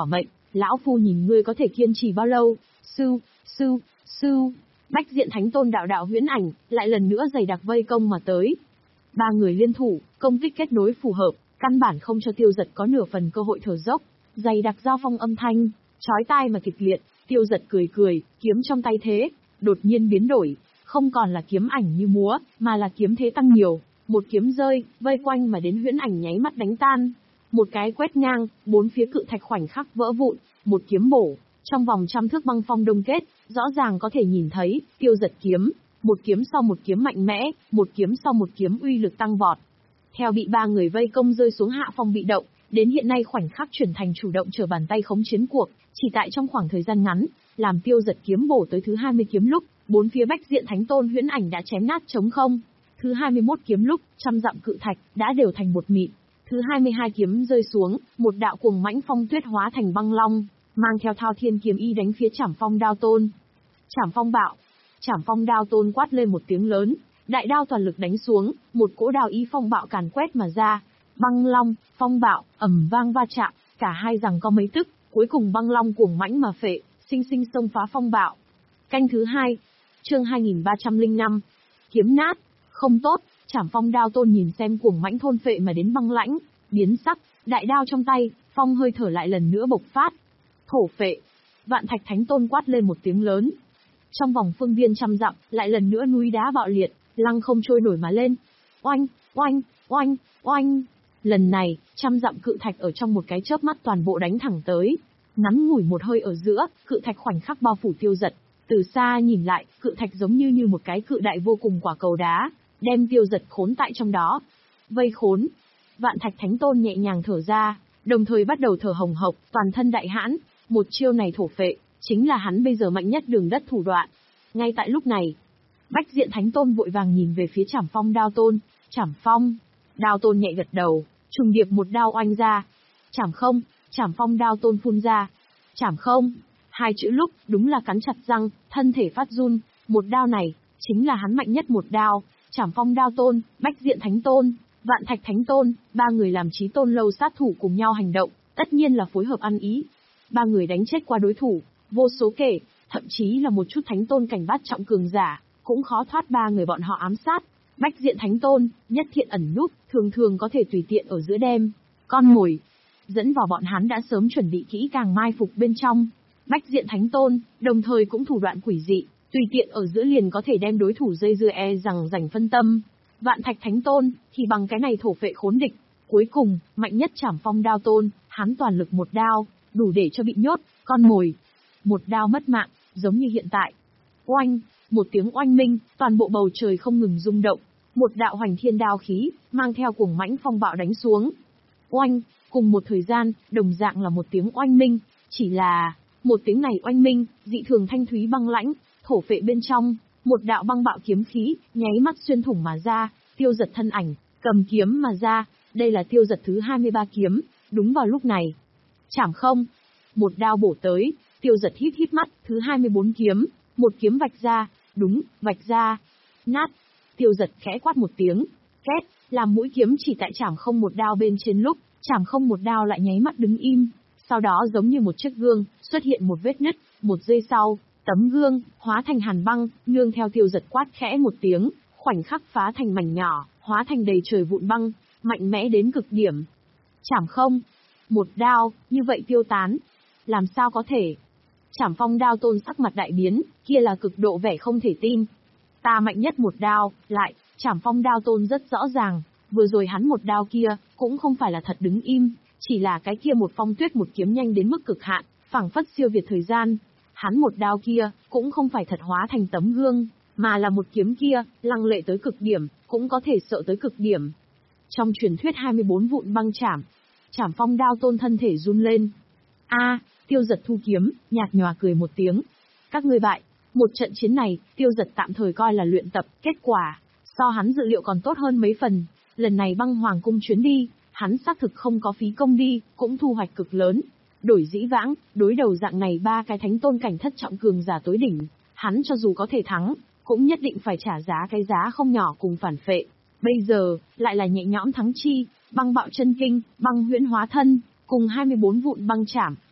Lão phu nhìn ngươi có thể kiên trì bao lâu? Sư, sư, sư. Bách Diện Thánh Tôn đạo đạo huyễn ảnh, lại lần nữa dày đặc vây công mà tới. Ba người liên thủ, công kích kết nối phù hợp, căn bản không cho Tiêu Dật có nửa phần cơ hội thở dốc. Dày đặc giao phong âm thanh, chói tai mà kịch liệt. Tiêu Dật cười cười, kiếm trong tay thế, đột nhiên biến đổi, không còn là kiếm ảnh như múa, mà là kiếm thế tăng nhiều. Một kiếm rơi, vây quanh mà đến huyễn ảnh nháy mắt đánh tan. Một cái quét ngang, bốn phía cự thạch khoảnh khắc vỡ vụn, một kiếm bổ, trong vòng trăm thước băng phong đông kết, rõ ràng có thể nhìn thấy, Tiêu Dật kiếm, một kiếm sau một kiếm mạnh mẽ, một kiếm sau một kiếm uy lực tăng vọt. Theo bị ba người vây công rơi xuống hạ phong bị động, đến hiện nay khoảnh khắc chuyển thành chủ động trở bàn tay khống chiến cuộc, chỉ tại trong khoảng thời gian ngắn, làm Tiêu Dật kiếm bổ tới thứ hai mươi kiếm lúc, bốn phía Bách Diện Thánh Tôn huyễn ảnh đã chém nát trống không. Thứ hai mươi mốt kiếm lúc, trăm dặm cự thạch đã đều thành bột mịn. Thứ hai mươi hai kiếm rơi xuống, một đạo cuồng mãnh phong tuyết hóa thành băng long, mang theo Thao Thiên kiếm y đánh phía Trảm Phong Đao Tôn. Trảm Phong bạo, Trảm Phong Đao Tôn quát lên một tiếng lớn, đại đao toàn lực đánh xuống, một cỗ đao ý phong bạo càn quét mà ra. Băng long, phong bạo, ầm vang va chạm, cả hai giằng co mấy tức, cuối cùng băng long cuồng mãnh mà phệ, sinh sinh xông phá phong bạo. Canh thứ hai, chương hai nghìn ba trăm lẻ năm, kiếm nát, không tốt. Trảm Phong Đao Tôn nhìn xem cuồng mãnh thôn phệ mà đến băng lãnh, biến sắc, đại đao trong tay, phong hơi thở lại lần nữa bộc phát. Thổ phệ, Vạn Thạch Thánh Tôn quát lên một tiếng lớn. Trong vòng phương viên trăm dặm, lại lần nữa núi đá bạo liệt, lăng không trôi nổi mà lên. Oanh, oanh, oanh, oanh. Lần này, trăm dặm cự thạch ở trong một cái chớp mắt toàn bộ đánh thẳng tới. Ngắn ngủi một hơi ở giữa, cự thạch khoảnh khắc bao phủ Tiêu Dật. Từ xa nhìn lại, cự thạch giống như như một cái cự đại vô cùng quả cầu đá, đem Tiêu Dật khốn tại trong đó. Vây khốn. Vạn Thạch Thánh Tôn nhẹ nhàng thở ra, đồng thời bắt đầu thở hồng hộc, toàn thân đại hãn. Một chiêu này thổ phệ, chính là hắn bây giờ mạnh nhất đường đất thủ đoạn. Ngay tại lúc này, Bách Diện Thánh Tôn vội vàng nhìn về phía Trảm Phong Đao Tôn. Trảm Phong. Đao Tôn nhẹ gật đầu, trùng điệp một đao oanh ra. Trảm không, Trảm Phong Đao Tôn phun ra. Trảm không. Hai chữ lúc, đúng là cắn chặt răng, thân thể phát run. Một đao này, chính là hắn mạnh nhất một đao. Trảm Phong Đao Tôn, Bách Diện Thánh Tôn, Vạn Thạch Thánh Tôn, ba người làm chí tôn lâu sát thủ cùng nhau hành động, tất nhiên là phối hợp ăn ý. Ba người đánh chết qua đối thủ, vô số kể, thậm chí là một chút Thánh Tôn cảnh bát trọng cường giả, cũng khó thoát ba người bọn họ ám sát. Bách Diện Thánh Tôn, nhất thiện ẩn núp, thường thường có thể tùy tiện ở giữa đêm, con mồi dẫn vào bọn hắn đã sớm chuẩn bị kỹ càng mai phục bên trong. Bách Diện Thánh Tôn, đồng thời cũng thủ đoạn quỷ dị, tùy tiện ở giữa liền có thể đem đối thủ dây dưa e rằng rảnh phân tâm. Vạn Thạch Thánh Tôn, thì bằng cái này thổ phệ khốn địch. Cuối cùng, mạnh nhất Trảm Phong Đao Tôn, hắn toàn lực một đao, đủ để cho bị nhốt, con mồi. Một đao mất mạng, giống như hiện tại. Oanh, một tiếng oanh minh, toàn bộ bầu trời không ngừng rung động. Một đạo hoành thiên đao khí, mang theo cuồng mãnh phong bạo đánh xuống. Oanh, cùng một thời gian, đồng dạng là một tiếng oanh minh, chỉ là, một tiếng này oanh minh, dị thường thanh thúy băng lãnh, thổ phệ bên trong, một đạo băng bạo kiếm khí, nháy mắt xuyên thủng mà ra, Tiêu Dật thân ảnh, cầm kiếm mà ra, đây là Tiêu Dật thứ hai mươi ba kiếm, đúng vào lúc này. Chảm không, một đao bổ tới, Tiêu Dật híp híp mắt, thứ hai mươi bốn kiếm, một kiếm vạch ra, đúng, vạch ra, nát. Tiêu Dật khẽ quát một tiếng, két, làm mũi kiếm chỉ tại chảm không một đao bên trên lúc, chảm không một đao lại nháy mắt đứng im, sau đó giống như một chiếc gương, xuất hiện một vết nứt, một giây sau, tấm gương, hóa thành hàn băng, nương theo Tiêu Dật quát khẽ một tiếng, khoảnh khắc phá thành mảnh nhỏ, hóa thành đầy trời vụn băng, mạnh mẽ đến cực điểm. Chảm không, một đao, như vậy tiêu tán, làm sao có thể? Trảm Phong Đao Tôn sắc mặt đại biến, kia là cực độ vẻ không thể tin. Ta mạnh nhất một đao, lại, Trảm Phong Đao Tôn rất rõ ràng, vừa rồi hắn một đao kia, cũng không phải là thật đứng im, chỉ là cái kia một phong tuyết một kiếm nhanh đến mức cực hạn, phảng phất siêu việt thời gian. Hắn một đao kia, cũng không phải thật hóa thành tấm gương, mà là một kiếm kia, lăng lệ tới cực điểm, cũng có thể sợ tới cực điểm. Trong truyền thuyết hai mươi bốn vụn băng chảm, Trảm Phong Đao Tôn thân thể run lên. A, Tiêu Dật thu kiếm, nhạt nhòa cười một tiếng. Các ngươi bại, một trận chiến này, Tiêu Dật tạm thời coi là luyện tập, kết quả, so hắn dự liệu còn tốt hơn mấy phần. Lần này băng hoàng cung chuyến đi, hắn xác thực không có phí công đi, cũng thu hoạch cực lớn. Đổi dĩ vãng, đối đầu dạng này ba cái thánh tôn cảnh thất trọng cường giả tối đỉnh, hắn cho dù có thể thắng, cũng nhất định phải trả giá cái giá không nhỏ cùng phản phệ. Bây giờ, lại là nhẹ nhõm thắng chi, băng bạo chân kinh, băng huyễn hóa thân, cùng hai mươi bốn vụn băng chảm,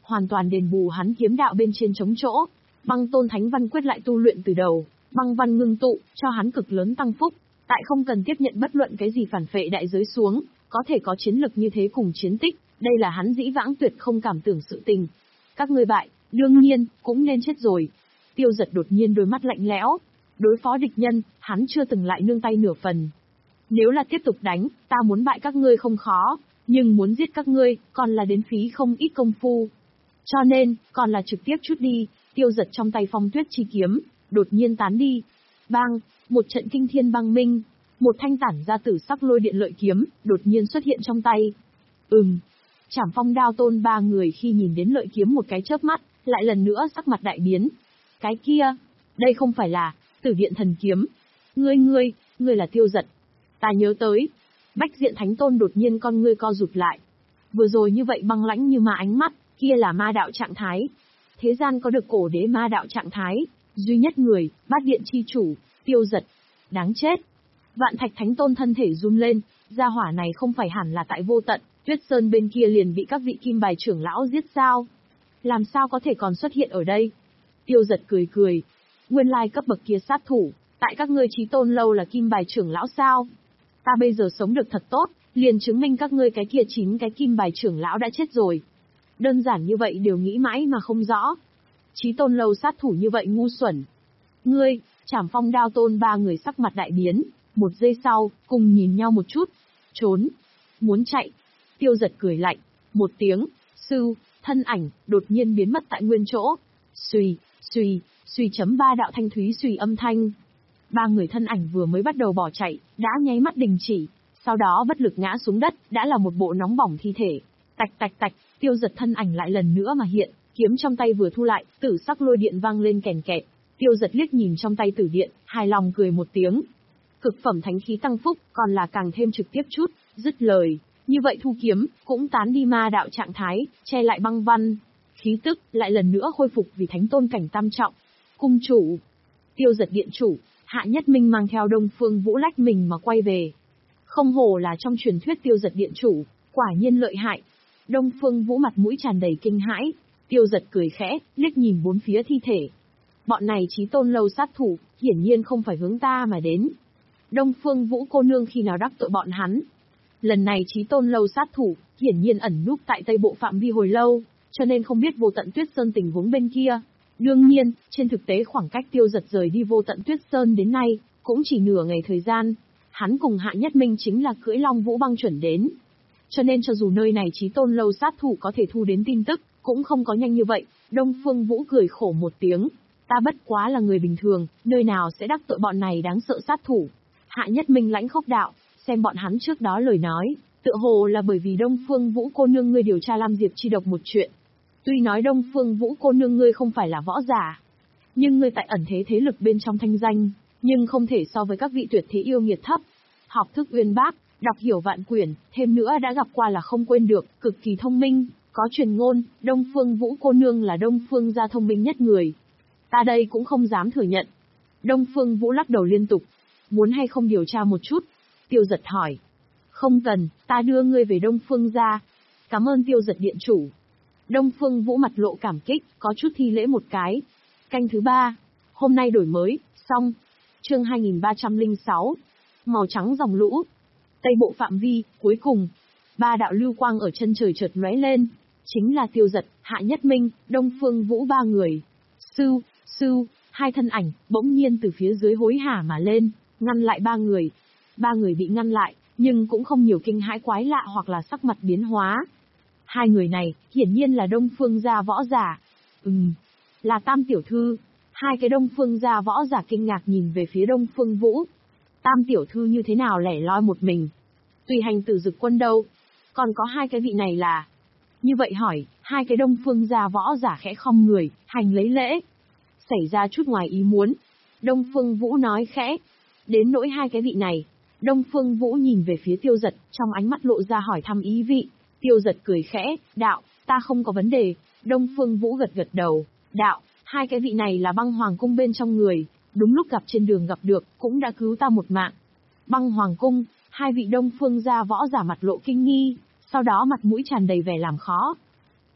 hoàn toàn đền bù hắn kiếm đạo bên trên chống chỗ. Băng Tôn Thánh Văn Quyết lại tu luyện từ đầu, băng văn ngưng tụ, cho hắn cực lớn tăng phúc, tại không cần tiếp nhận bất luận cái gì phản phệ đại giới xuống, có thể có chiến lực như thế cùng chiến tích, đây là hắn dĩ vãng tuyệt không cảm tưởng sự tình. Các ngươi bại, đương nhiên, cũng nên chết rồi. Tiêu Giật đột nhiên đôi mắt lạnh lẽo. Đối phó địch nhân, hắn chưa từng lại nương tay nửa phần. Nếu là tiếp tục đánh, ta muốn bại các ngươi không khó, nhưng muốn giết các ngươi, còn là đến phí không ít công phu. Cho nên, còn là trực tiếp chút đi. Tiêu Giật trong tay Phong Tuyết chi kiếm, đột nhiên tán đi. Bang, một trận kinh thiên băng minh, một thanh tản ra tử sắc lôi điện lợi kiếm, đột nhiên xuất hiện trong tay. Ừm, Trảm Phong Đao Tôn ba người khi nhìn đến lợi kiếm một cái chớp mắt, lại lần nữa sắc mặt đại biến. Cái kia, đây không phải là Tử Điện Thần Kiếm. Ngươi ngươi, ngươi là Tiêu Giật. Ta nhớ tới. Bách Diện Thánh Tôn đột nhiên con ngươi co rụt lại. Vừa rồi như vậy băng lãnh như ma ánh mắt, kia là ma đạo trạng thái. Thế gian có được cổ đế ma đạo trạng thái, duy nhất người, Bát Điện chi chủ, Tiêu Giật. Đáng chết. Vạn Thạch Thánh Tôn thân thể run lên, gia hỏa này không phải hẳn là tại Vô Tận, Tuyết Sơn bên kia liền bị các vị kim bài trưởng lão giết sao? Làm sao có thể còn xuất hiện ở đây? Tiêu Giật cười cười. Nguyên lai cấp bậc kia sát thủ, tại các ngươi Chí Tôn lâu là kim bài trưởng lão sao? Ta bây giờ sống được thật tốt, liền chứng minh các ngươi cái kia chín cái kim bài trưởng lão đã chết rồi. Đơn giản như vậy đều nghĩ mãi mà không rõ. Chí Tôn lâu sát thủ như vậy ngu xuẩn. Ngươi, Trảm Phong Đao Tôn ba người sắc mặt đại biến, một giây sau, cùng nhìn nhau một chút. Trốn. Muốn chạy. Tiêu Giật cười lạnh. Một tiếng, sư, thân ảnh, đột nhiên biến mất tại nguyên chỗ. Xùy, xùy, xùy chấm ba đạo thanh thúy xùy âm thanh. Ba người thân ảnh vừa mới bắt đầu bỏ chạy, đã nháy mắt đình chỉ. Sau đó bất lực ngã xuống đất, đã là một bộ nóng bỏng thi thể. Tạch tạch tạch, Tiêu Giật thân ảnh lại lần nữa mà hiện, kiếm trong tay vừa thu lại, tử sắc lôi điện vang lên kèn kẹt. Tiêu Giật liếc nhìn trong tay tử điện, hài lòng cười một tiếng. Cực phẩm thánh khí tăng phúc, còn là càng thêm trực tiếp chút, dứt lời. Như vậy thu kiếm, cũng tán đi ma đạo trạng thái, che lại băng văn. Khí tức, lại lần nữa khôi phục vì thánh tôn cảnh tam trọng. Cung chủ. Tiêu Giật điện chủ, Hạ Nhất Minh mang theo Đông Phương Vũ lách mình mà quay về. Không hổ là trong truyền thuyết Tiêu Giật điện chủ, quả nhiên lợi hại. Đông Phương Vũ mặt mũi tràn đầy kinh hãi. Tiêu Giật cười khẽ, liếc nhìn bốn phía thi thể. Bọn này Chí Tôn lâu sát thủ, hiển nhiên không phải hướng ta mà đến. Đông Phương Vũ cô nương khi nào đắc tội bọn hắn. Lần này Chí Tôn lâu sát thủ, hiển nhiên ẩn núp tại Tây Bộ phạm vi hồi lâu, cho nên không biết Vô Tận Tuyết Sơn tình huống bên kia. Đương nhiên, trên thực tế khoảng cách Tiêu Giật rời đi Vô Tận Tuyết Sơn đến nay, cũng chỉ nửa ngày thời gian. Hắn cùng Hạ Nhất Minh chính là cưỡi Long Vũ băng chuẩn đến. Cho nên cho dù nơi này Chí Tôn lâu sát thủ có thể thu đến tin tức, cũng không có nhanh như vậy. Đông Phương Vũ cười khổ một tiếng. Ta bất quá là người bình thường, nơi nào sẽ đắc tội bọn này đáng sợ sát thủ. Hạ Nhất Minh lãnh khốc đạo, xem bọn hắn trước đó lời nói, tựa hồ là bởi vì Đông Phương Vũ cô nương ngươi điều tra Lam Diệp chi độc một chuyện. Tuy nói Đông Phương Vũ cô nương ngươi không phải là võ giả, nhưng ngươi tại ẩn thế thế lực bên trong thanh danh, nhưng không thể so với các vị tuyệt thế yêu nghiệt thấp. Học thức uyên bác, đọc hiểu vạn quyển, thêm nữa đã gặp qua là không quên được, cực kỳ thông minh, có truyền ngôn, Đông Phương Vũ cô nương là Đông Phương gia thông minh nhất người. Ta đây cũng không dám thừa nhận. Đông Phương Vũ lắc đầu liên tục. Muốn hay không điều tra một chút? Tiêu Giật hỏi. Không cần, ta đưa ngươi về Đông Phương gia. Cảm ơn Tiêu Giật điện chủ. Đông Phương Vũ mặt lộ cảm kích, có chút thi lễ một cái. Canh thứ ba. Hôm nay đổi mới, xong. Chương hai nghìn ba trăm lẻ sáu. Màu trắng dòng lũ. Tây Bộ phạm vi, cuối cùng. Ba đạo lưu quang ở chân trời chợt lóe lên. Chính là Tiêu Giật, Hạ Nhất Minh, Đông Phương Vũ ba người. Sư, sư, hai thân ảnh, bỗng nhiên từ phía dưới hối hả mà lên, ngăn lại ba người. Ba người bị ngăn lại, nhưng cũng không nhiều kinh hãi quái lạ hoặc là sắc mặt biến hóa. Hai người này, hiển nhiên là Đông Phương gia võ giả. Ừm, là Tam tiểu thư. Hai cái Đông Phương gia võ giả kinh ngạc nhìn về phía Đông Phương Vũ. Tam tiểu thư như thế nào lẻ loi một mình? Tùy hành tử Dực Quân đâu? Còn có hai cái vị này là... Như vậy hỏi, hai cái Đông Phương gia võ giả khẽ khom người, hành lấy lễ. Xảy ra chút ngoài ý muốn. Đông Phương Vũ nói khẽ. Đến nỗi hai cái vị này. Đông Phương Vũ nhìn về phía Tiêu Giật, trong ánh mắt lộ ra hỏi thăm ý vị. Tiêu Giật cười khẽ, đạo, ta không có vấn đề. Đông Phương Vũ gật gật đầu, đạo, hai cái vị này là Băng Hoàng Cung bên trong người, đúng lúc gặp trên đường gặp được, cũng đã cứu ta một mạng. Băng Hoàng Cung, hai vị Đông Phương gia võ giả mặt lộ kinh nghi, sau đó mặt mũi tràn đầy vẻ làm khó.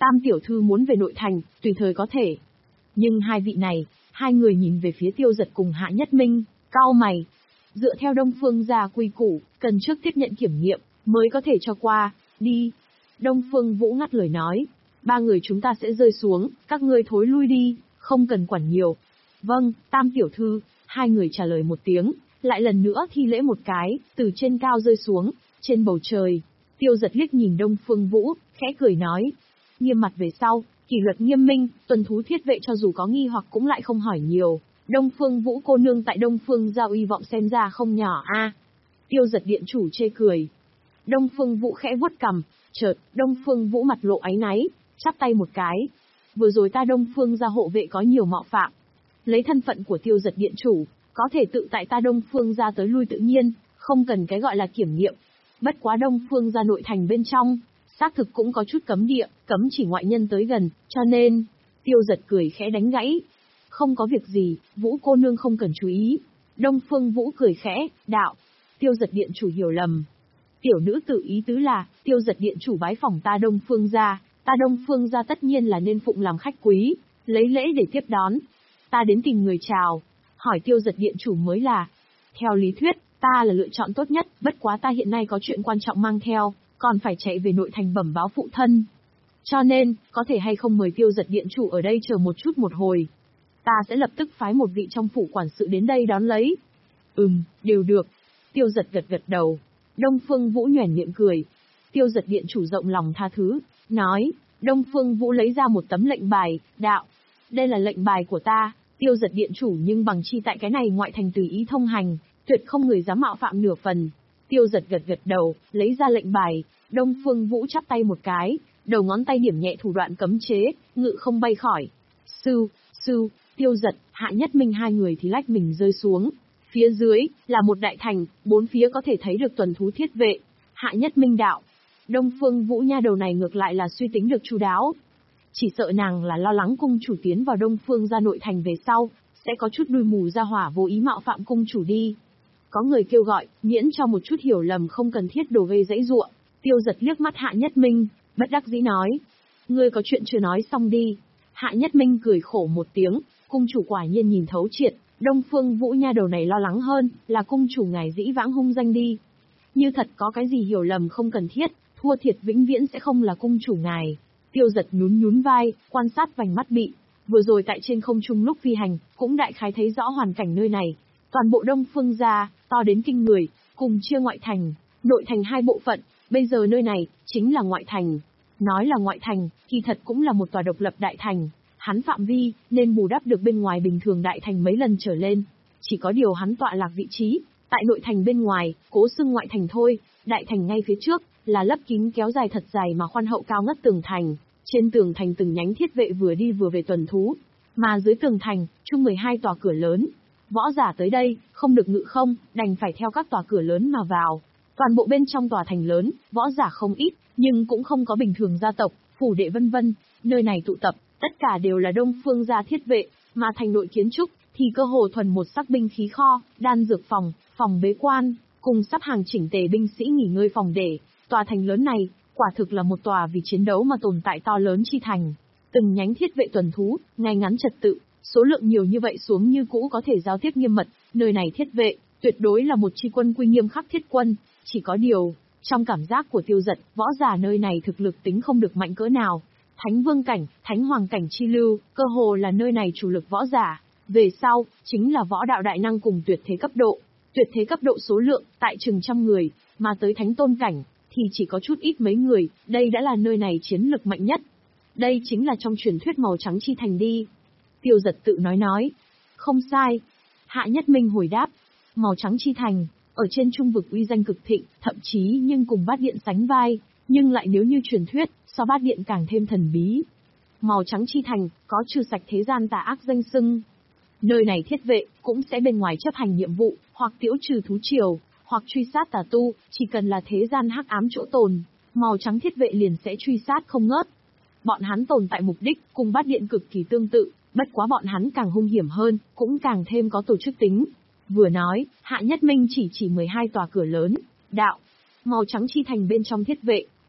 Tam tiểu thư muốn về nội thành, tùy thời có thể. Nhưng hai vị này, hai người nhìn về phía Tiêu Giật cùng Hạ Nhất Minh, cau mày. Dựa theo Đông Phương gia quy củ, cần trước tiếp nhận kiểm nghiệm, mới có thể cho qua, đi. Đông Phương Vũ ngắt lời nói, ba người chúng ta sẽ rơi xuống, các ngươi thối lui đi, không cần quản nhiều. Vâng, Tam tiểu thư, hai người trả lời một tiếng, lại lần nữa thi lễ một cái, từ trên cao rơi xuống, trên bầu trời. Tiêu Giật liếc nhìn Đông Phương Vũ, khẽ cười nói, nghiêm mặt về sau, kỷ luật nghiêm minh, tuần thú thiết vệ cho dù có nghi hoặc cũng lại không hỏi nhiều. Đông Phương Vũ cô nương tại Đông Phương gia uy vọng xem ra không nhỏ a. À. Tiêu Giật điện chủ chê cười. Đông Phương Vũ khẽ vuốt cằm, chợt, Đông Phương Vũ mặt lộ áy náy, chắp tay một cái. Vừa rồi ta Đông Phương gia hộ vệ có nhiều mạo phạm. Lấy thân phận của Tiêu Giật điện chủ, có thể tự tại ta Đông Phương gia tới lui tự nhiên, không cần cái gọi là kiểm nghiệm. Bất quá Đông Phương gia nội thành bên trong, xác thực cũng có chút cấm địa, cấm chỉ ngoại nhân tới gần, cho nên, Tiêu Giật cười khẽ đánh gãy. Không có việc gì, Vũ cô nương không cần chú ý. Đông Phương Vũ cười khẽ, đạo. Tiêu Giật điện chủ hiểu lầm. Tiểu nữ tự ý tứ là, Tiêu Giật điện chủ bái phỏng ta Đông Phương gia, ta Đông Phương gia tất nhiên là nên phụng làm khách quý, lấy lễ để tiếp đón. Ta đến tìm người chào, hỏi Tiêu Giật điện chủ mới là. Theo lý thuyết, ta là lựa chọn tốt nhất, bất quá ta hiện nay có chuyện quan trọng mang theo, còn phải chạy về nội thành bẩm báo phụ thân. Cho nên, có thể hay không mời Tiêu Giật điện chủ ở đây chờ một chút một hồi. Ta sẽ lập tức phái một vị trong phủ quản sự đến đây đón lấy. Ừm, đều được. Tiêu Giật gật gật đầu. Đông Phương Vũ nhoẻn miệng cười. Tiêu Giật điện chủ rộng lòng tha thứ, nói. Đông Phương Vũ lấy ra một tấm lệnh bài, đạo. Đây là lệnh bài của ta, Tiêu Giật điện chủ, nhưng bằng chi tại cái này ngoại thành tùy ý thông hành, tuyệt không người dám mạo phạm nửa phần. Tiêu Giật gật gật đầu, lấy ra lệnh bài. Đông Phương Vũ chắp tay một cái, đầu ngón tay điểm nhẹ thủ đoạn cấm chế, ngự không bay khỏi. Sư, sư. Tiêu Giật, Hạ Nhất Minh hai người thì lách mình rơi xuống. Phía dưới, là một đại thành, bốn phía có thể thấy được tuần thú thiết vệ. Hạ Nhất Minh đạo. Đông Phương Vũ nha đầu này ngược lại là suy tính được chu đáo. Chỉ sợ nàng là lo lắng cung chủ tiến vào Đông Phương gia nội thành về sau, sẽ có chút đuôi mù ra hỏa vô ý mạo phạm cung chủ đi. Có người kêu gọi, miễn cho một chút hiểu lầm không cần thiết đổ gây dãy ruộng. Tiêu Giật liếc mắt Hạ Nhất Minh, bất đắc dĩ nói. Ngươi có chuyện chưa nói xong đi. Hạ Nhất Minh cười khổ một tiếng. Cung chủ quả nhiên nhìn thấu triệt, Đông Phương Vũ nha đầu này lo lắng hơn, là cung chủ ngài dĩ vãng hung danh đi. Như thật có cái gì hiểu lầm không cần thiết, thua thiệt vĩnh viễn sẽ không là cung chủ ngài. Tiêu Giật nhún nhún vai, quan sát vành mắt bị. Vừa rồi tại trên không trung lúc phi hành, cũng đại khái thấy rõ hoàn cảnh nơi này. Toàn bộ Đông Phương gia, to đến kinh người, cùng chia ngoại thành, nội thành hai bộ phận, bây giờ nơi này, chính là ngoại thành. Nói là ngoại thành, kỳ thật cũng là một tòa độc lập đại thành. Hắn phạm vi, nên bù đắp được bên ngoài bình thường đại thành mấy lần trở lên. Chỉ có điều hắn tọa lạc vị trí, tại nội thành bên ngoài, cố xưng ngoại thành thôi, đại thành ngay phía trước, là lấp kín kéo dài thật dài mà khoan hậu cao ngất tường thành. Trên tường thành từng nhánh thiết vệ vừa đi vừa về tuần thú. Mà dưới tường thành, chung mười hai tòa cửa lớn. Võ giả tới đây, không được ngự không, đành phải theo các tòa cửa lớn mà vào. Toàn bộ bên trong tòa thành lớn, võ giả không ít, nhưng cũng không có bình thường gia tộc, phủ đệ vân vân. Nơi này tụ tập, tất cả đều là Đông Phương gia thiết vệ, mà thành nội kiến trúc, thì cơ hồ thuần một sắc binh khí kho, đan dược phòng, phòng bế quan, cùng sắp hàng chỉnh tề binh sĩ nghỉ ngơi phòng để. Tòa thành lớn này, quả thực là một tòa vì chiến đấu mà tồn tại to lớn chi thành. Từng nhánh thiết vệ tuần thú, ngay ngắn trật tự, số lượng nhiều như vậy xuống như cũ có thể giao tiếp nghiêm mật, nơi này thiết vệ, tuyệt đối là một chi quân quy nghiêm khắc thiết quân, chỉ có điều, trong cảm giác của Tiêu Giật, võ giả nơi này thực lực tính không được mạnh cỡ nào. Thánh vương cảnh, thánh hoàng cảnh chi lưu, cơ hồ là nơi này chủ lực võ giả. Về sau, chính là võ đạo đại năng cùng tuyệt thế cấp độ. Tuyệt thế cấp độ số lượng, tại chừng trăm người, mà tới thánh tôn cảnh, thì chỉ có chút ít mấy người, đây đã là nơi này chiến lực mạnh nhất. Đây chính là trong truyền thuyết màu trắng chi thành đi. Tiêu Giật tự nói nói. Không sai. Hạ Nhất Minh hồi đáp. Màu trắng chi thành, ở trên trung vực uy danh cực thịnh, thậm chí nhưng cùng bát điện sánh vai, nhưng lại nếu như truyền thuyết, so bát điện càng thêm thần bí. Màu trắng chi thành, có trừ sạch thế gian tà ác danh xưng. Nơi này thiết vệ, cũng sẽ bên ngoài chấp hành nhiệm vụ, hoặc tiễu trừ thú triều, hoặc truy sát tà tu, chỉ cần là thế gian hắc ám chỗ tồn, màu trắng thiết vệ liền sẽ truy sát không ngớt. Bọn hắn tồn tại mục đích, cùng bát điện cực kỳ tương tự, bất quá bọn hắn càng hung hiểm hơn, cũng càng thêm có tổ chức tính. Vừa nói, Hạ Nhất Minh chỉ chỉ mười hai tòa cửa lớn, đạo. Màu trắng chi thành bên trong thiết vệ,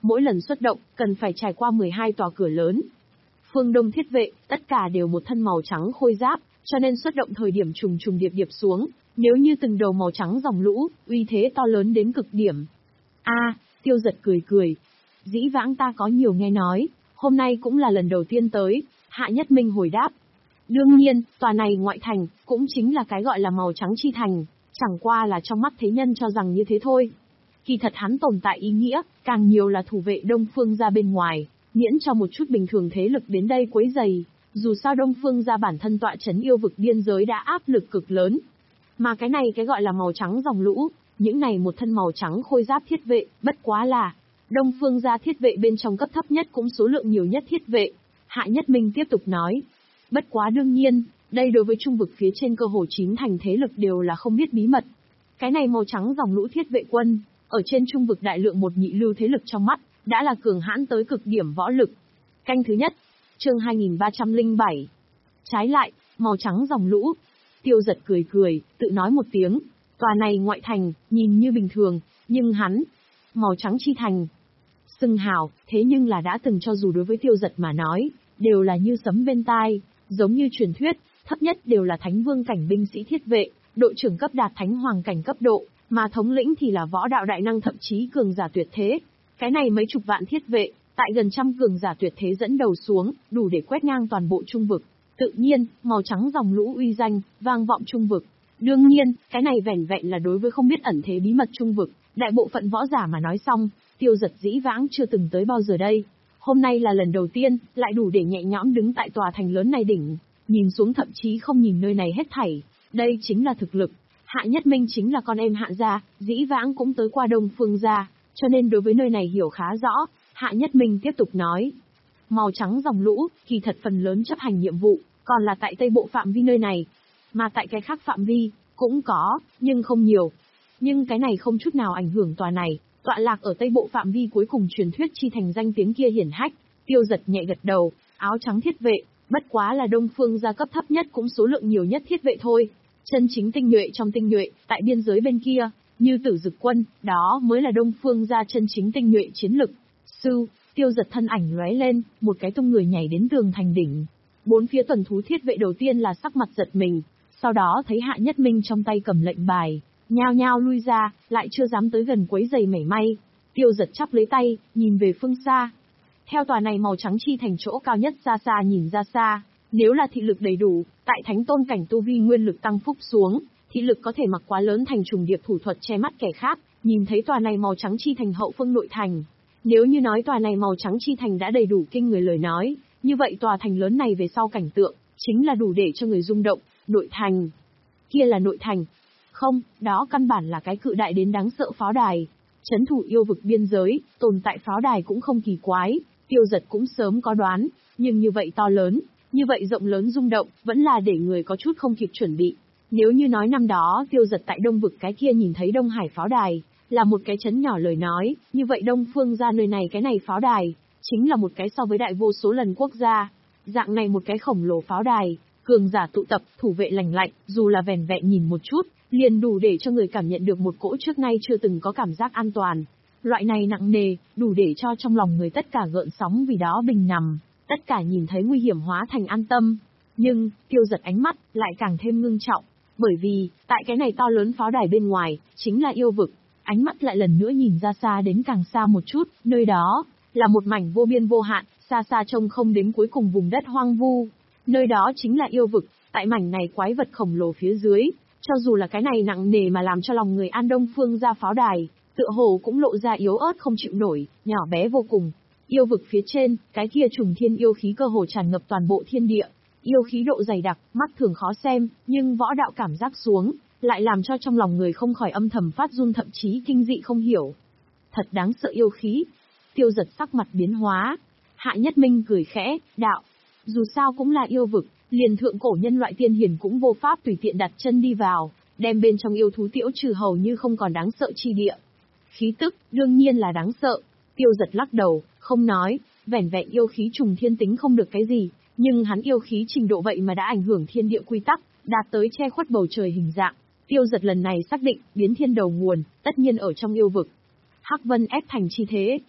mỗi lần xuất động, cần phải trải qua mười hai tòa cửa lớn. Phương Đông thiết vệ, tất cả đều một thân màu trắng khôi giáp, cho nên xuất động thời điểm trùng trùng điệp điệp xuống, nếu như từng đầu màu trắng dòng lũ, uy thế to lớn đến cực điểm. A, Tiêu Giật cười cười. Dĩ vãng ta có nhiều nghe nói, hôm nay cũng là lần đầu tiên tới, Hạ Nhất Minh hồi đáp. Đương nhiên, tòa này ngoại thành, cũng chính là cái gọi là màu trắng chi thành, chẳng qua là trong mắt thế nhân cho rằng như thế thôi. Kỳ thật hắn tồn tại ý nghĩa, càng nhiều là thủ vệ Đông Phương gia bên ngoài, miễn cho một chút bình thường thế lực đến đây quấy rầy. Dù sao Đông Phương gia bản thân tọa trấn yêu vực biên giới đã áp lực cực lớn. Mà cái này cái gọi là màu trắng dòng lũ, những này một thân màu trắng khôi giáp thiết vệ, bất quá là Đông Phương gia thiết vệ bên trong cấp thấp nhất cũng số lượng nhiều nhất thiết vệ. Hạ Nhất Minh tiếp tục nói. Bất quá đương nhiên, đây đối với trung vực phía trên cơ hồ chín thành thế lực đều là không biết bí mật. Cái này màu trắng dòng lũ thiết vệ quân, ở trên trung vực đại lượng một nhị lưu thế lực trong mắt, đã là cường hãn tới cực điểm võ lực. Canh thứ nhất, chương hai nghìn ba trăm lẻ bảy. Trái lại, màu trắng dòng lũ. Tiêu Giật cười cười, tự nói một tiếng, tòa này ngoại thành, nhìn như bình thường, nhưng hắn, màu trắng chi thành. Xưng hào, thế nhưng là đã từng cho dù đối với Tiêu Giật mà nói, đều là như sấm bên tai, giống như truyền thuyết, thấp nhất đều là thánh vương cảnh binh sĩ thiết vệ, đội trưởng cấp đạt thánh hoàng cảnh cấp độ, mà thống lĩnh thì là võ đạo đại năng thậm chí cường giả tuyệt thế. Cái này mấy chục vạn thiết vệ, tại gần trăm cường giả tuyệt thế dẫn đầu xuống, đủ để quét ngang toàn bộ trung vực. Tự nhiên, màu trắng dòng lũ uy danh, vang vọng trung vực. Đương nhiên, cái này vẻn vẹn là đối với không biết ẩn thế bí mật trung vực, đại bộ phận võ giả mà nói xong, Tiêu Giật dĩ vãng chưa từng tới bao giờ đây. Hôm nay là lần đầu tiên, lại đủ để nhẹ nhõm đứng tại tòa thành lớn này đỉnh, nhìn xuống thậm chí không nhìn nơi này hết thảy. Đây chính là thực lực. Hạ Nhất Minh chính là con em Hạ gia, dĩ vãng cũng tới qua Đông Phương gia, cho nên đối với nơi này hiểu khá rõ. Hạ Nhất Minh tiếp tục nói. Màu trắng dòng lũ, kỳ thật phần lớn chấp hành nhiệm vụ, còn là tại Tây Bộ phạm vi nơi này. Mà tại cái khác phạm vi, cũng có, nhưng không nhiều. Nhưng cái này không chút nào ảnh hưởng tòa này, tọa lạc ở Tây Bộ phạm vi cuối cùng truyền thuyết chi thành danh tiếng kia hiển hách. Tiêu Giật nhẹ gật đầu, áo trắng thiết vệ, bất quá là Đông Phương gia cấp thấp nhất cũng số lượng nhiều nhất thiết vệ thôi. Chân chính tinh nhuệ trong tinh nhuệ, tại biên giới bên kia, như Tử Dực quân, đó mới là Đông Phương gia chân chính tinh nhuệ chiến lực. Sư, Tiêu Giật thân ảnh lóe lên, một cái tung người nhảy đến tường thành đỉnh. Bốn phía tuần thú thiết vệ đầu tiên là sắc mặt giật mình, sau đó thấy Hạ Nhất Minh trong tay cầm lệnh bài, nhao nhao lui ra, lại chưa dám tới gần quấy giày mảy may. Tiêu Giật chắp lấy tay, nhìn về phương xa. Theo tòa này màu trắng chi thành chỗ cao nhất xa xa nhìn ra xa, nếu là thị lực đầy đủ, tại thánh tôn cảnh tu vi nguyên lực tăng phúc xuống, thị lực có thể mặc quá lớn thành trùng điệp thủ thuật che mắt kẻ khác, nhìn thấy tòa này màu trắng chi thành hậu phương nội thành. Nếu như nói tòa này màu trắng chi thành đã đầy đủ kinh người lời nói, như vậy tòa thành lớn này về sau cảnh tượng, chính là đủ để cho người rung động. Nội thành. Kia là nội thành. Không, đó căn bản là cái cự đại đến đáng sợ pháo đài. Trấn thủ yêu vực biên giới, tồn tại pháo đài cũng không kỳ quái, Tiêu Giật cũng sớm có đoán, nhưng như vậy to lớn, như vậy rộng lớn rung động, vẫn là để người có chút không kịp chuẩn bị. Nếu như nói năm đó Tiêu Giật tại Đông vực cái kia nhìn thấy Đông Hải pháo đài, là một cái trấn nhỏ lời nói, như vậy Đông Phương gia nơi này cái này pháo đài, chính là một cái so với đại vô số lần quốc gia. Dạng này một cái khổng lồ pháo đài, cường giả tụ tập, thủ vệ lành lạnh, dù là vẻn vẹn nhìn một chút, liền đủ để cho người cảm nhận được một cỗ trước nay chưa từng có cảm giác an toàn. Loại này nặng nề, đủ để cho trong lòng người tất cả gợn sóng vì đó bình nằm, tất cả nhìn thấy nguy hiểm hóa thành an tâm. Nhưng, Tiêu Giật ánh mắt, lại càng thêm ngưng trọng, bởi vì, tại cái này to lớn pháo đài bên ngoài, chính là yêu vực. Ánh mắt lại lần nữa nhìn ra xa đến càng xa một chút, nơi đó, là một mảnh vô biên vô hạn, xa xa trông không đến cuối cùng vùng đất hoang vu. Nơi đó chính là yêu vực, tại mảnh này quái vật khổng lồ phía dưới, cho dù là cái này nặng nề mà làm cho lòng người An Đông Phương ra pháo đài, tựa hồ cũng lộ ra yếu ớt không chịu nổi, nhỏ bé vô cùng. Yêu vực phía trên, cái kia trùng thiên yêu khí cơ hồ tràn ngập toàn bộ thiên địa, yêu khí độ dày đặc, mắt thường khó xem, nhưng võ đạo cảm giác xuống, lại làm cho trong lòng người không khỏi âm thầm phát run thậm chí kinh dị không hiểu. Thật đáng sợ yêu khí. Tiêu Giật sắc mặt biến hóa. Hạ Nhất Minh cười khẽ, đạo. Dù sao cũng là yêu vực, liền thượng cổ nhân loại tiên hiền cũng vô pháp tùy tiện đặt chân đi vào, đem bên trong yêu thú tiễu trừ hầu như không còn đáng sợ chi địa. Khí tức, đương nhiên là đáng sợ. Tiêu Giật lắc đầu, không nói, vẻn vẹn yêu khí trùng thiên tính không được cái gì, nhưng hắn yêu khí trình độ vậy mà đã ảnh hưởng thiên địa quy tắc, đạt tới che khuất bầu trời hình dạng. Tiêu Giật lần này xác định, biến thiên đầu nguồn, tất nhiên ở trong yêu vực. Hắc Vân ép thành chi thế.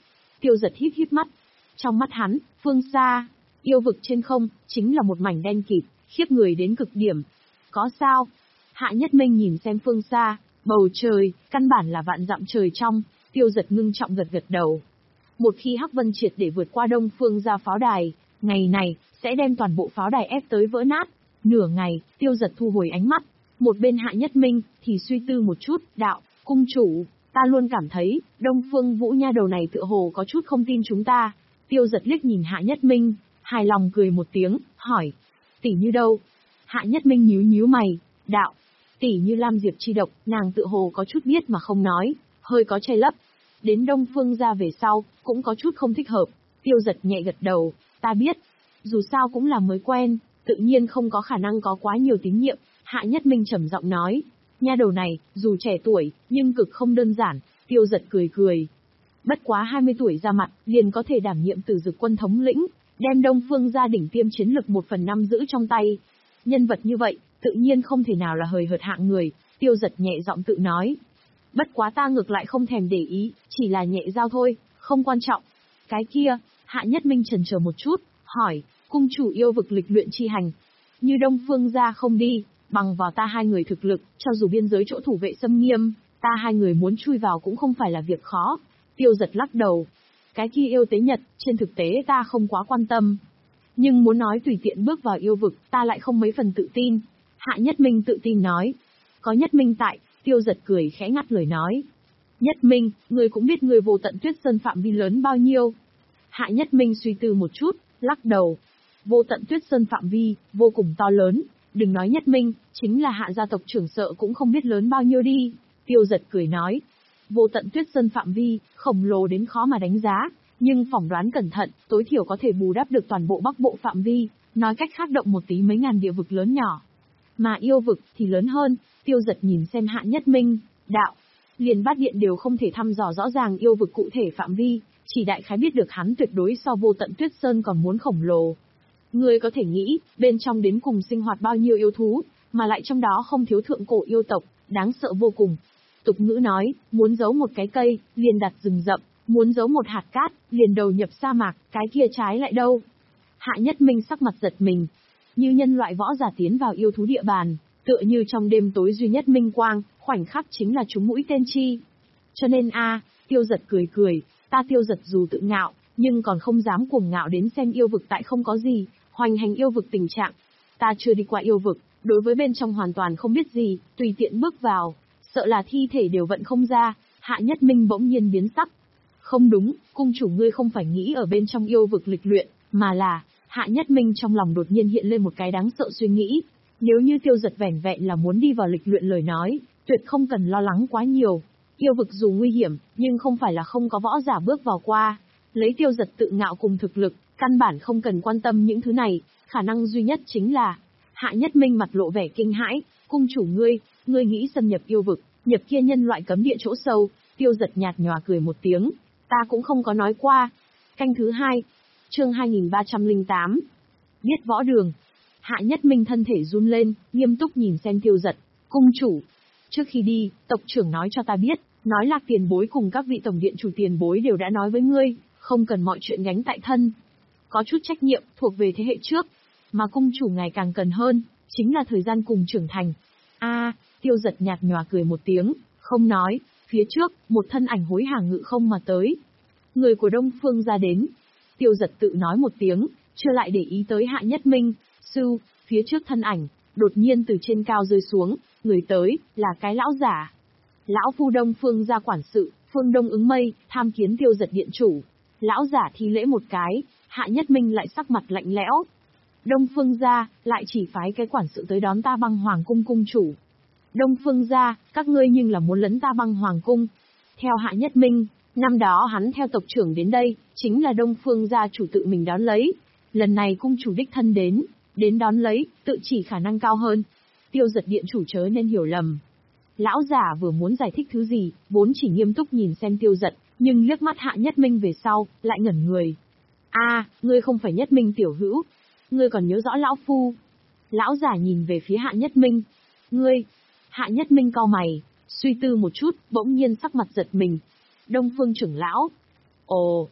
Tiêu Giật híp híp mắt. Trong mắt hắn, phương xa, yêu vực trên không, chính là một mảnh đen kịt, khiếp người đến cực điểm. Có sao? Hạ Nhất Minh nhìn xem phương xa, bầu trời, căn bản là vạn dặm trời trong, Tiêu Giật ngưng trọng gật gật đầu. Một khi Hắc Vân triệt để vượt qua Đông Phương ra pháo đài, ngày này, sẽ đem toàn bộ pháo đài ép tới vỡ nát. Nửa ngày, Tiêu Giật thu hồi ánh mắt. Một bên Hạ Nhất Minh, thì suy tư một chút, đạo, cung chủ, ta luôn cảm thấy, Đông Phương Vũ nha đầu này tựa hồ có chút không tin chúng ta. Tiêu Giật liếc nhìn Hạ Nhất Minh, hài lòng cười một tiếng, hỏi, tỷ như đâu? Hạ Nhất Minh nhíu nhíu mày, đạo, tỷ như Lam Diệp chi độc, nàng tựa hồ có chút biết mà không nói, hơi có che lấp. Đến Đông Phương ra về sau, cũng có chút không thích hợp. Tiêu Giật nhẹ gật đầu, ta biết. Dù sao cũng là mới quen, tự nhiên không có khả năng có quá nhiều tín nhiệm. Hạ Nhất Minh trầm giọng nói, nha đầu này, dù trẻ tuổi, nhưng cực không đơn giản. Tiêu Giật cười cười. Bất quá hai mươi tuổi ra mặt, liền có thể đảm nhiệm Tử Dực quân thống lĩnh, đem Đông Phương ra đỉnh tiêm chiến lực một phần năm giữ trong tay. Nhân vật như vậy, tự nhiên không thể nào là hời hợt hạng người. Tiêu Giật nhẹ giọng tự nói. Bất quá ta ngược lại không thèm để ý, chỉ là nhẹ giao thôi, không quan trọng. Cái kia, Hạ Nhất Minh chần chờ một chút, hỏi, cung chủ yêu vực lịch luyện chi hành. Như Đông Phương ra không đi, bằng vào ta hai người thực lực, cho dù biên giới chỗ thủ vệ xâm nghiêm, ta hai người muốn chui vào cũng không phải là việc khó. Tiêu Giật lắc đầu. Cái kia yêu tế Nhật, trên thực tế ta không quá quan tâm. Nhưng muốn nói tùy tiện bước vào yêu vực, ta lại không mấy phần tự tin. Hạ Nhất Minh tự tin nói. Có Nhất Minh tại, Tiêu Giật cười khẽ ngắt lời nói. Nhất Minh, người cũng biết người Vô Tận Tuyết Sơn phạm vi lớn bao nhiêu. Hạ Nhất Minh suy tư một chút, lắc đầu. Vô Tận Tuyết Sơn phạm vi, vô cùng to lớn. Đừng nói Nhất Minh, chính là Hạ gia tộc trưởng sợ cũng không biết lớn bao nhiêu đi. Tiêu Giật cười nói. Vô Tận Tuyết Sơn phạm vi, khổng lồ đến khó mà đánh giá. Nhưng phỏng đoán cẩn thận, tối thiểu có thể bù đắp được toàn bộ Bắc Bộ phạm vi. Nói cách khác động một tí mấy ngàn địa vực lớn nhỏ. Mà yêu vực thì lớn hơn. Tiêu Giật nhìn xem Hạ Nhất Minh, đạo, liền Bát Điện đều không thể thăm dò rõ ràng yêu vực cụ thể phạm vi, chỉ đại khái biết được hắn tuyệt đối so Vô Tận Tuyết Sơn còn muốn khổng lồ. Ngươi có thể nghĩ, bên trong đến cùng sinh hoạt bao nhiêu yêu thú, mà lại trong đó không thiếu thượng cổ yêu tộc, đáng sợ vô cùng. Tục ngữ nói, muốn giấu một cái cây, liền đặt rừng rậm, muốn giấu một hạt cát, liền đầu nhập sa mạc, cái kia trái lại đâu. Hạ Nhất Minh sắc mặt giật mình, như nhân loại võ giả tiến vào yêu thú địa bàn. Tựa như trong đêm tối duy nhất minh quang, khoảnh khắc chính là chúng mũi tên chi. Cho nên a, Tiêu Giật cười cười, ta Tiêu Giật dù tự ngạo, nhưng còn không dám cuồng ngạo đến xem yêu vực tại không có gì, hoành hành yêu vực tình trạng. Ta chưa đi qua yêu vực, đối với bên trong hoàn toàn không biết gì, tùy tiện bước vào, sợ là thi thể đều vận không ra. Hạ Nhất Minh bỗng nhiên biến sắc. Không đúng, cung chủ ngươi không phải nghĩ ở bên trong yêu vực lịch luyện, mà là, Hạ Nhất Minh trong lòng đột nhiên hiện lên một cái đáng sợ suy nghĩ. Nếu như Tiêu Giật vẻn vẹn là muốn đi vào lịch luyện lời nói, tuyệt không cần lo lắng quá nhiều. Yêu vực dù nguy hiểm, nhưng không phải là không có võ giả bước vào qua. Lấy Tiêu Giật tự ngạo cùng thực lực, căn bản không cần quan tâm những thứ này, khả năng duy nhất chính là... Hạ Nhất Minh mặt lộ vẻ kinh hãi, cung chủ ngươi, ngươi nghĩ xâm nhập yêu vực, nhập kia nhân loại cấm địa chỗ sâu. Tiêu Giật nhạt nhòa cười một tiếng, ta cũng không có nói qua. Canh thứ hai, chương hai nghìn ba trăm lẻ tám, biết võ đường. Hạ Nhất Minh thân thể run lên, nghiêm túc nhìn xem Tiêu Giật. Cung chủ, trước khi đi, tộc trưởng nói cho ta biết, nói Lạc tiền bối cùng các vị tổng điện chủ tiền bối đều đã nói với ngươi, không cần mọi chuyện gánh tại thân. Có chút trách nhiệm thuộc về thế hệ trước, mà cung chủ ngày càng cần hơn, chính là thời gian cùng trưởng thành. A, Tiêu Giật nhạt nhòa cười một tiếng, không nói, phía trước, một thân ảnh hối hả ngự không mà tới. Người của Đông Phương ra đến. Tiêu Giật tự nói một tiếng, chưa lại để ý tới Hạ Nhất Minh. Sư, phía trước thân ảnh, đột nhiên từ trên cao rơi xuống, người tới, là cái lão giả. Lão phu Đông Phương gia quản sự, Phương Đông ứng mây, tham kiến Tiêu Giật điện chủ. Lão giả thi lễ một cái, Hạ Nhất Minh lại sắc mặt lạnh lẽo. Đông Phương gia, lại chỉ phái cái quản sự tới đón ta Băng Hoàng cung cung chủ. Đông Phương gia, các ngươi nhưng là muốn lấn ta Băng Hoàng cung. Theo Hạ Nhất Minh, năm đó hắn theo tộc trưởng đến đây, chính là Đông Phương gia chủ tự mình đón lấy. Lần này cung chủ đích thân đến, đến đón lấy, tự chỉ khả năng cao hơn. Tiêu Giật điện chủ chớ nên hiểu lầm. Lão giả vừa muốn giải thích thứ gì, vốn chỉ nghiêm túc nhìn xem Tiêu Giật, nhưng liếc mắt Hạ Nhất Minh về sau, lại ngẩn người. A, ngươi không phải Nhất Minh tiểu hữu, ngươi còn nhớ rõ lão phu? Lão giả nhìn về phía Hạ Nhất Minh. Ngươi? Hạ Nhất Minh cau mày, suy tư một chút, bỗng nhiên sắc mặt giật mình. Đông Phương trưởng lão. Ồ,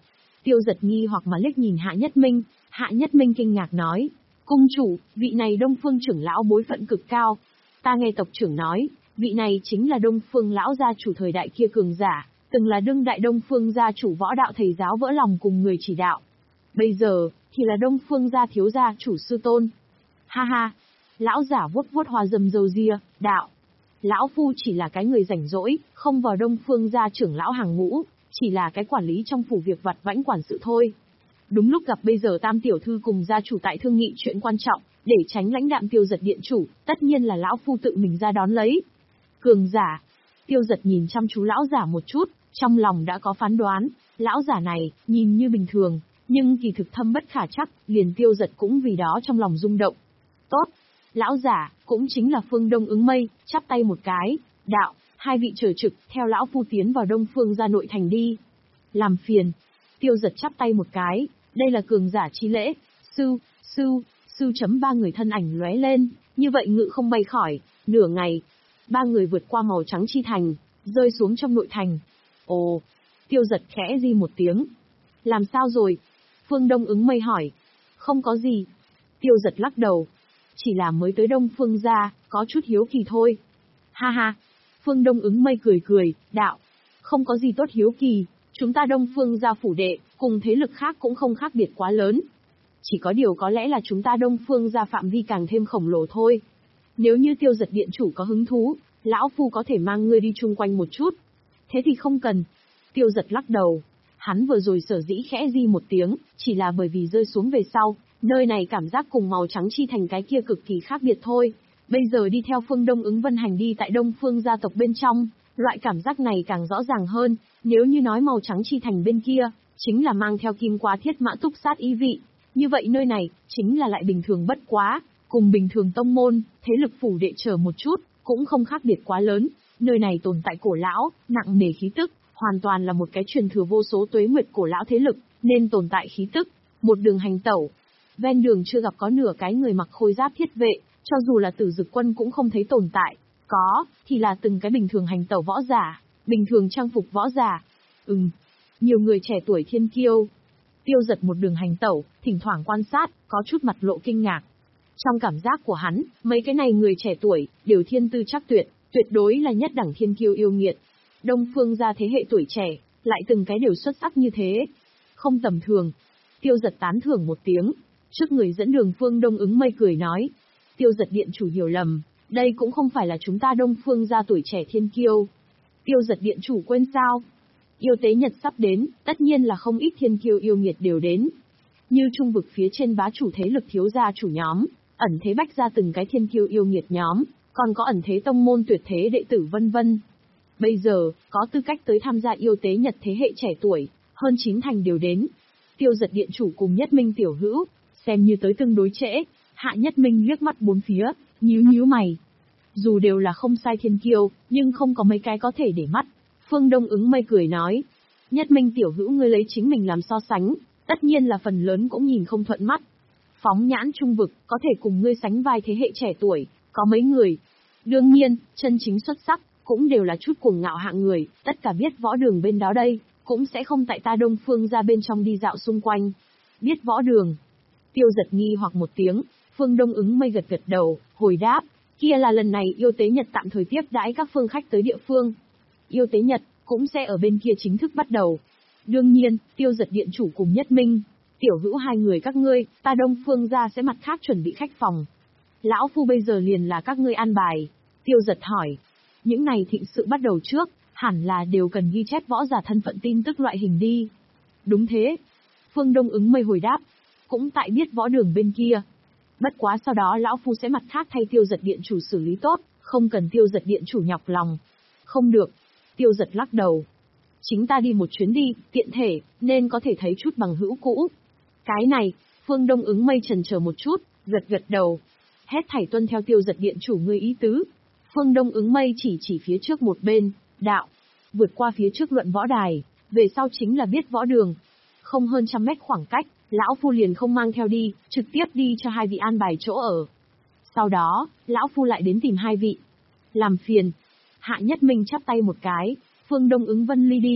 Tiêu Giật nghi hoặc mà liếc nhìn Hạ Nhất Minh, Hạ Nhất Minh kinh ngạc nói, cung chủ, vị này Đông Phương trưởng lão bối phận cực cao. Ta nghe tộc trưởng nói, vị này chính là Đông Phương lão gia chủ thời đại kia cường giả, từng là đương đại Đông Phương gia chủ võ đạo thầy giáo vỡ lòng cùng người chỉ đạo. Bây giờ, thì là Đông Phương gia thiếu gia chủ sư tôn. Ha ha, lão giả vuốt vuốt hoa dâm râu ria, đạo. Lão phu chỉ là cái người rảnh rỗi, không vào Đông Phương gia trưởng lão hàng ngũ, chỉ là cái quản lý trong phủ việc vặt vãnh quản sự thôi. Đúng lúc gặp bây giờ Tam tiểu thư cùng gia chủ tại thương nghị chuyện quan trọng, để tránh lãnh đạm Tiêu Giật điện chủ, tất nhiên là lão phu tự mình ra đón lấy. Cường giả. Tiêu Giật nhìn chăm chú lão giả một chút, trong lòng đã có phán đoán, lão giả này, nhìn như bình thường, nhưng kỳ thực thâm bất khả trắc, liền Tiêu Giật cũng vì đó trong lòng rung động. Tốt. Lão giả, cũng chính là Phương Đông Ứng Mây, chắp tay một cái, đạo, hai vị chờ trực, theo lão phu tiến vào Đông Phương gia nội thành đi. Làm phiền. Tiêu Giật chắp tay một cái, đây là cường giả chi lễ, sư, sư, sư chấm ba người thân ảnh lóe lên, như vậy ngự không bay khỏi, nửa ngày. Ba người vượt qua màu trắng chi thành, rơi xuống trong nội thành. Ồ, Tiêu Giật khẽ di một tiếng. Làm sao rồi? Phương Đông Ứng Mây hỏi. Không có gì. Tiêu Giật lắc đầu. Chỉ là mới tới Đông Phương gia, có chút hiếu kỳ thôi. Ha ha. Phương Đông Ứng Mây cười cười, đạo. Không có gì tốt hiếu kỳ, chúng ta Đông Phương gia phủ đệ, cùng thế lực khác cũng không khác biệt quá lớn. Chỉ có điều có lẽ là chúng ta Đông Phương gia phạm vi càng thêm khổng lồ thôi. Nếu như Tiêu Giật điện chủ có hứng thú, lão phu có thể mang ngươi đi chung quanh một chút. Thế thì không cần. Tiêu Giật lắc đầu. Hắn vừa rồi sở dĩ khẽ di một tiếng, chỉ là bởi vì rơi xuống về sau, nơi này cảm giác cùng màu trắng chi thành cái kia cực kỳ khác biệt thôi. Bây giờ đi theo Phương Đông Ứng Vân hành đi tại Đông Phương gia tộc bên trong, loại cảm giác này càng rõ ràng hơn, nếu như nói màu trắng chi thành bên kia, chính là mang theo kim quá thiết mã túc sát ý vị. Như vậy nơi này, chính là lại bình thường bất quá, cùng bình thường tông môn, thế lực phủ đệ trở một chút, cũng không khác biệt quá lớn. Nơi này tồn tại cổ lão, nặng nề khí tức, hoàn toàn là một cái truyền thừa vô số tuế nguyệt cổ lão thế lực, nên tồn tại khí tức. Một đường hành tẩu, ven đường chưa gặp có nửa cái người mặc khôi giáp thiết vệ, cho dù là Tử Dực quân cũng không thấy tồn tại. Có, thì là từng cái bình thường hành tẩu võ giả, bình thường trang phục võ giả. Ừm, nhiều người trẻ tuổi thiên kiêu. Tiêu Giật một đường hành tẩu, thỉnh thoảng quan sát, có chút mặt lộ kinh ngạc. Trong cảm giác của hắn, mấy cái này người trẻ tuổi, đều thiên tư chắc tuyệt, tuyệt đối là nhất đẳng thiên kiêu yêu nghiệt. Đông Phương gia thế hệ tuổi trẻ, lại từng cái đều xuất sắc như thế. Không tầm thường. Tiêu Giật tán thưởng một tiếng. Trước người dẫn đường Phương Đông Ứng Mây cười nói. Tiêu Giật điện chủ hiểu lầm, đây cũng không phải là chúng ta Đông Phương gia tuổi trẻ thiên kiêu. Tiêu Giật điện chủ quên sao? Yêu tế nhật sắp đến, tất nhiên là không ít thiên kiêu yêu nghiệt đều đến. Như trung vực phía trên bá chủ thế lực thiếu gia chủ nhóm, ẩn thế bách ra từng cái thiên kiêu yêu nghiệt nhóm, còn có ẩn thế tông môn tuyệt thế đệ tử vân vân. Bây giờ, có tư cách tới tham gia yêu tế nhật thế hệ trẻ tuổi, hơn chín thành đều đến. Tiêu Giật điện chủ cùng Nhất Minh tiểu hữu, xem như tới tương đối trễ. Hạ Nhất Minh liếc mắt bốn phía, nhíu nhíu mày. Dù đều là không sai thiên kiêu, nhưng không có mấy cái có thể để mắt. Phương Đông Ứng Mây cười nói. Nhất Minh tiểu hữu ngươi lấy chính mình làm so sánh, tất nhiên là phần lớn cũng nhìn không thuận mắt. Phóng nhãn trung vực, có thể cùng ngươi sánh vai thế hệ trẻ tuổi, có mấy người. Đương nhiên, chân chính xuất sắc, cũng đều là chút cuồng ngạo hạng người, tất cả biết võ đường bên đó đây, cũng sẽ không tại ta Đông Phương ra bên trong đi dạo xung quanh. Biết võ đường. Tiêu Giật nghi hoặc một tiếng, Phương Đông Ứng Mây gật gật đầu, hồi đáp, kia là lần này yêu tế Nhật tạm thời tiếp đãi các phương khách tới địa phương. Yêu tế Nhật, cũng sẽ ở bên kia chính thức bắt đầu. Đương nhiên, Tiêu Giật điện chủ cùng Nhất Minh, tiểu hữu hai người các ngươi, ta Đông Phương ra sẽ mặt khác chuẩn bị khách phòng. Lão phu bây giờ liền là các ngươi an bài. Tiêu Giật hỏi, những này thịnh sự bắt đầu trước, hẳn là đều cần ghi chép võ giả thân phận tin tức loại hình đi. Đúng thế. Phương Đông Ứng Mây hồi đáp, cũng tại biết võ đường bên kia. Bất quá sau đó lão phu sẽ mặt khác thay Tiêu Giật điện chủ xử lý tốt, không cần Tiêu Giật điện chủ nhọc lòng. Không được. Tiêu Giật lắc đầu. Chính ta đi một chuyến đi, tiện thể, nên có thể thấy chút bằng hữu cũ. Cái này, Phương Đông Ứng Mây chần chờ một chút, gật gật đầu. Hết thảy tuân theo Tiêu Giật điện chủ ngươi ý tứ. Phương Đông Ứng Mây chỉ chỉ phía trước một bên, đạo. Vượt qua phía trước luận võ đài, về sau chính là biết võ đường. Không hơn trăm mét khoảng cách, lão phu liền không mang theo đi, trực tiếp đi cho hai vị an bài chỗ ở. Sau đó, lão phu lại đến tìm hai vị. Làm phiền. Hạ Nhất Minh chắp tay một cái, Phương Đông Ứng Vân ly đi.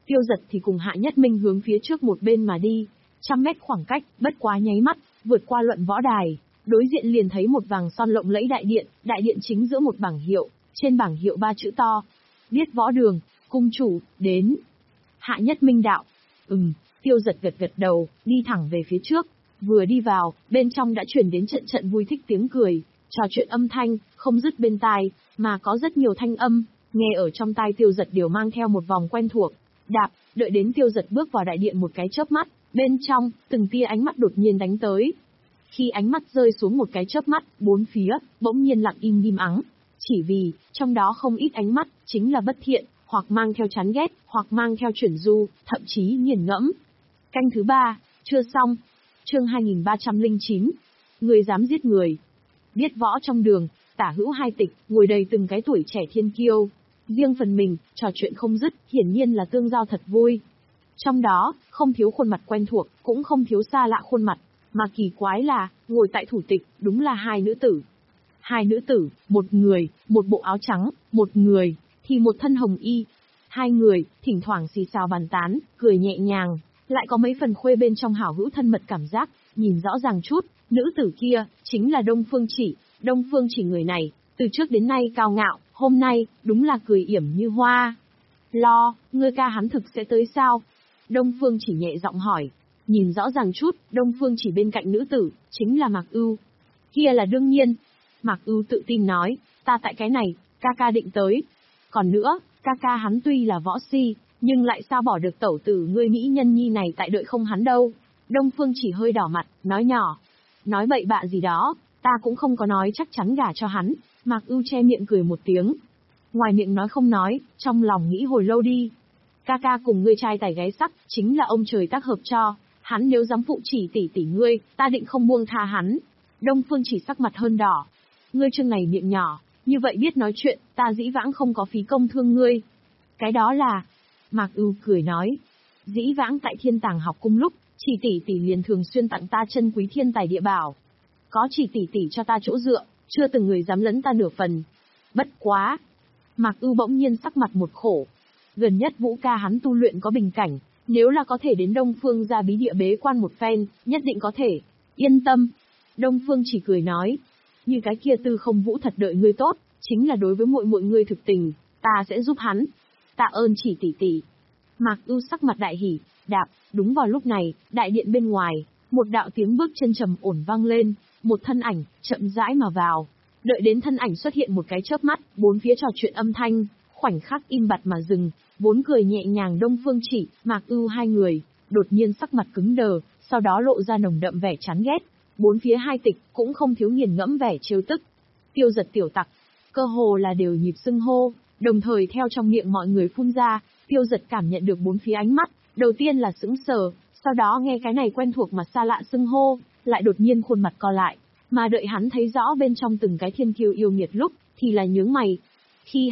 Tiêu Giật thì cùng Hạ Nhất Minh hướng phía trước một bên mà đi, trăm mét khoảng cách, bất quá nháy mắt, vượt qua luận võ đài, đối diện liền thấy một vàng son lộng lẫy đại điện, đại điện chính giữa một bảng hiệu, trên bảng hiệu ba chữ to: Biết Võ Đường, cung chủ, đến. Hạ Nhất Minh đạo: Ừm. Tiêu Giật gật gật đầu, đi thẳng về phía trước. Vừa đi vào, bên trong đã truyền đến trận trận vui thích tiếng cười, trò chuyện âm thanh, không dứt bên tai, mà có rất nhiều thanh âm, nghe ở trong tai Tiêu Giật đều mang theo một vòng quen thuộc. Đạp, đợi đến Tiêu Giật bước vào đại điện một cái chớp mắt, bên trong, từng tia ánh mắt đột nhiên đánh tới. Khi ánh mắt rơi xuống một cái chớp mắt, bốn phía, bỗng nhiên lặng im im ắng. Chỉ vì, trong đó không ít ánh mắt, chính là bất thiện, hoặc mang theo chán ghét, hoặc mang theo chuyển du, thậm chí nghiền ngẫm. Canh thứ ba, chưa xong. Chương hai nghìn ba trăm lẻ chín. Người dám giết người. Biết võ trong đường, tả hữu hai tịch, ngồi đầy từng cái tuổi trẻ thiên kiêu. Riêng phần mình, trò chuyện không dứt, hiển nhiên là tương giao thật vui. Trong đó, không thiếu khuôn mặt quen thuộc, cũng không thiếu xa lạ khuôn mặt. Mà kỳ quái là, ngồi tại thủ tịch, đúng là hai nữ tử. Hai nữ tử, một người, một bộ áo trắng, một người, thì một thân hồng y. Hai người, thỉnh thoảng xì xào bàn tán, cười nhẹ nhàng, lại có mấy phần khuê bên trong hảo hữu thân mật cảm giác, nhìn rõ ràng chút, nữ tử kia, chính là Đông Phương Chỉ. Đông Phương Chỉ người này, từ trước đến nay cao ngạo, hôm nay, đúng là cười yểm như hoa. Lo, ngươi ca hắn thực sẽ tới sao? Đông Phương Chỉ nhẹ giọng hỏi. Nhìn rõ ràng chút, Đông Phương Chỉ bên cạnh nữ tử, chính là Mạc Ưu. Kia là đương nhiên. Mạc Ưu tự tin nói, ta tại cái này, ca ca định tới. Còn nữa, ca ca hắn tuy là võ si, nhưng lại sao bỏ được tẩu tử ngươi mỹ nhân nhi này tại đợi không hắn đâu. Đông Phương Chỉ hơi đỏ mặt, nói nhỏ. Nói bậy bạ gì đó, ta cũng không có nói chắc chắn gả cho hắn. Mạc Ưu che miệng cười một tiếng. Ngoài miệng nói không nói, trong lòng nghĩ hồi lâu đi. Ca ca cùng ngươi trai tài gái sắc, chính là ông trời tác hợp cho. Hắn nếu dám phụ chỉ tỷ tỷ ngươi, ta định không buông tha hắn. Đông Phương Chỉ sắc mặt hơn đỏ. Ngươi chương này miệng nhỏ, như vậy biết nói chuyện, ta dĩ vãng không có phí công thương ngươi. Cái đó là... Mạc Ưu cười nói. Dĩ vãng tại Thiên Tàng học cung lúc, chỉ tỷ tỷ liền thường xuyên tặng ta chân quý thiên tài địa bảo. Có chỉ tỷ tỷ cho ta chỗ dựa, chưa từng người dám lấn ta nửa phần. Bất quá. Mạc Ưu bỗng nhiên sắc mặt một khổ. Gần nhất Vũ ca hắn tu luyện có bình cảnh, nếu là có thể đến Đông Phương ra bí địa bế quan một phen, nhất định có thể. Yên tâm. Đông Phương Chỉ cười nói. Như cái kia Tư Không Vũ thật đợi ngươi tốt, chính là đối với muội muội ngươi thực tình, ta sẽ giúp hắn. Tạ ơn Chỉ tỷ tỷ. Mạc Ưu sắc mặt đại hỉ, đạp, đúng vào lúc này, đại điện bên ngoài, một đạo tiếng bước chân trầm ổn vang lên, một thân ảnh, chậm rãi mà vào. Đợi đến thân ảnh xuất hiện một cái chớp mắt, bốn phía trò chuyện âm thanh, khoảnh khắc im bặt mà dừng, vốn cười nhẹ nhàng Đông Phương Chỉ, Mạc Ưu hai người, đột nhiên sắc mặt cứng đờ, sau đó lộ ra nồng đậm vẻ chán ghét. Bốn phía hai tịch cũng không thiếu nghiền ngẫm vẻ trêu tức. Tiêu Giật tiểu tặc, cơ hồ là đều nhịp xưng hô, đồng thời theo trong miệng mọi người phun ra. Tiêu Giật cảm nhận được bốn phía ánh mắt, đầu tiên là sững sờ, sau đó nghe cái này quen thuộc mà xa lạ xưng hô, lại đột nhiên khuôn mặt co lại, mà đợi hắn thấy rõ bên trong từng cái thiên kiêu yêu nghiệt lúc, thì là nhướng mày. Khi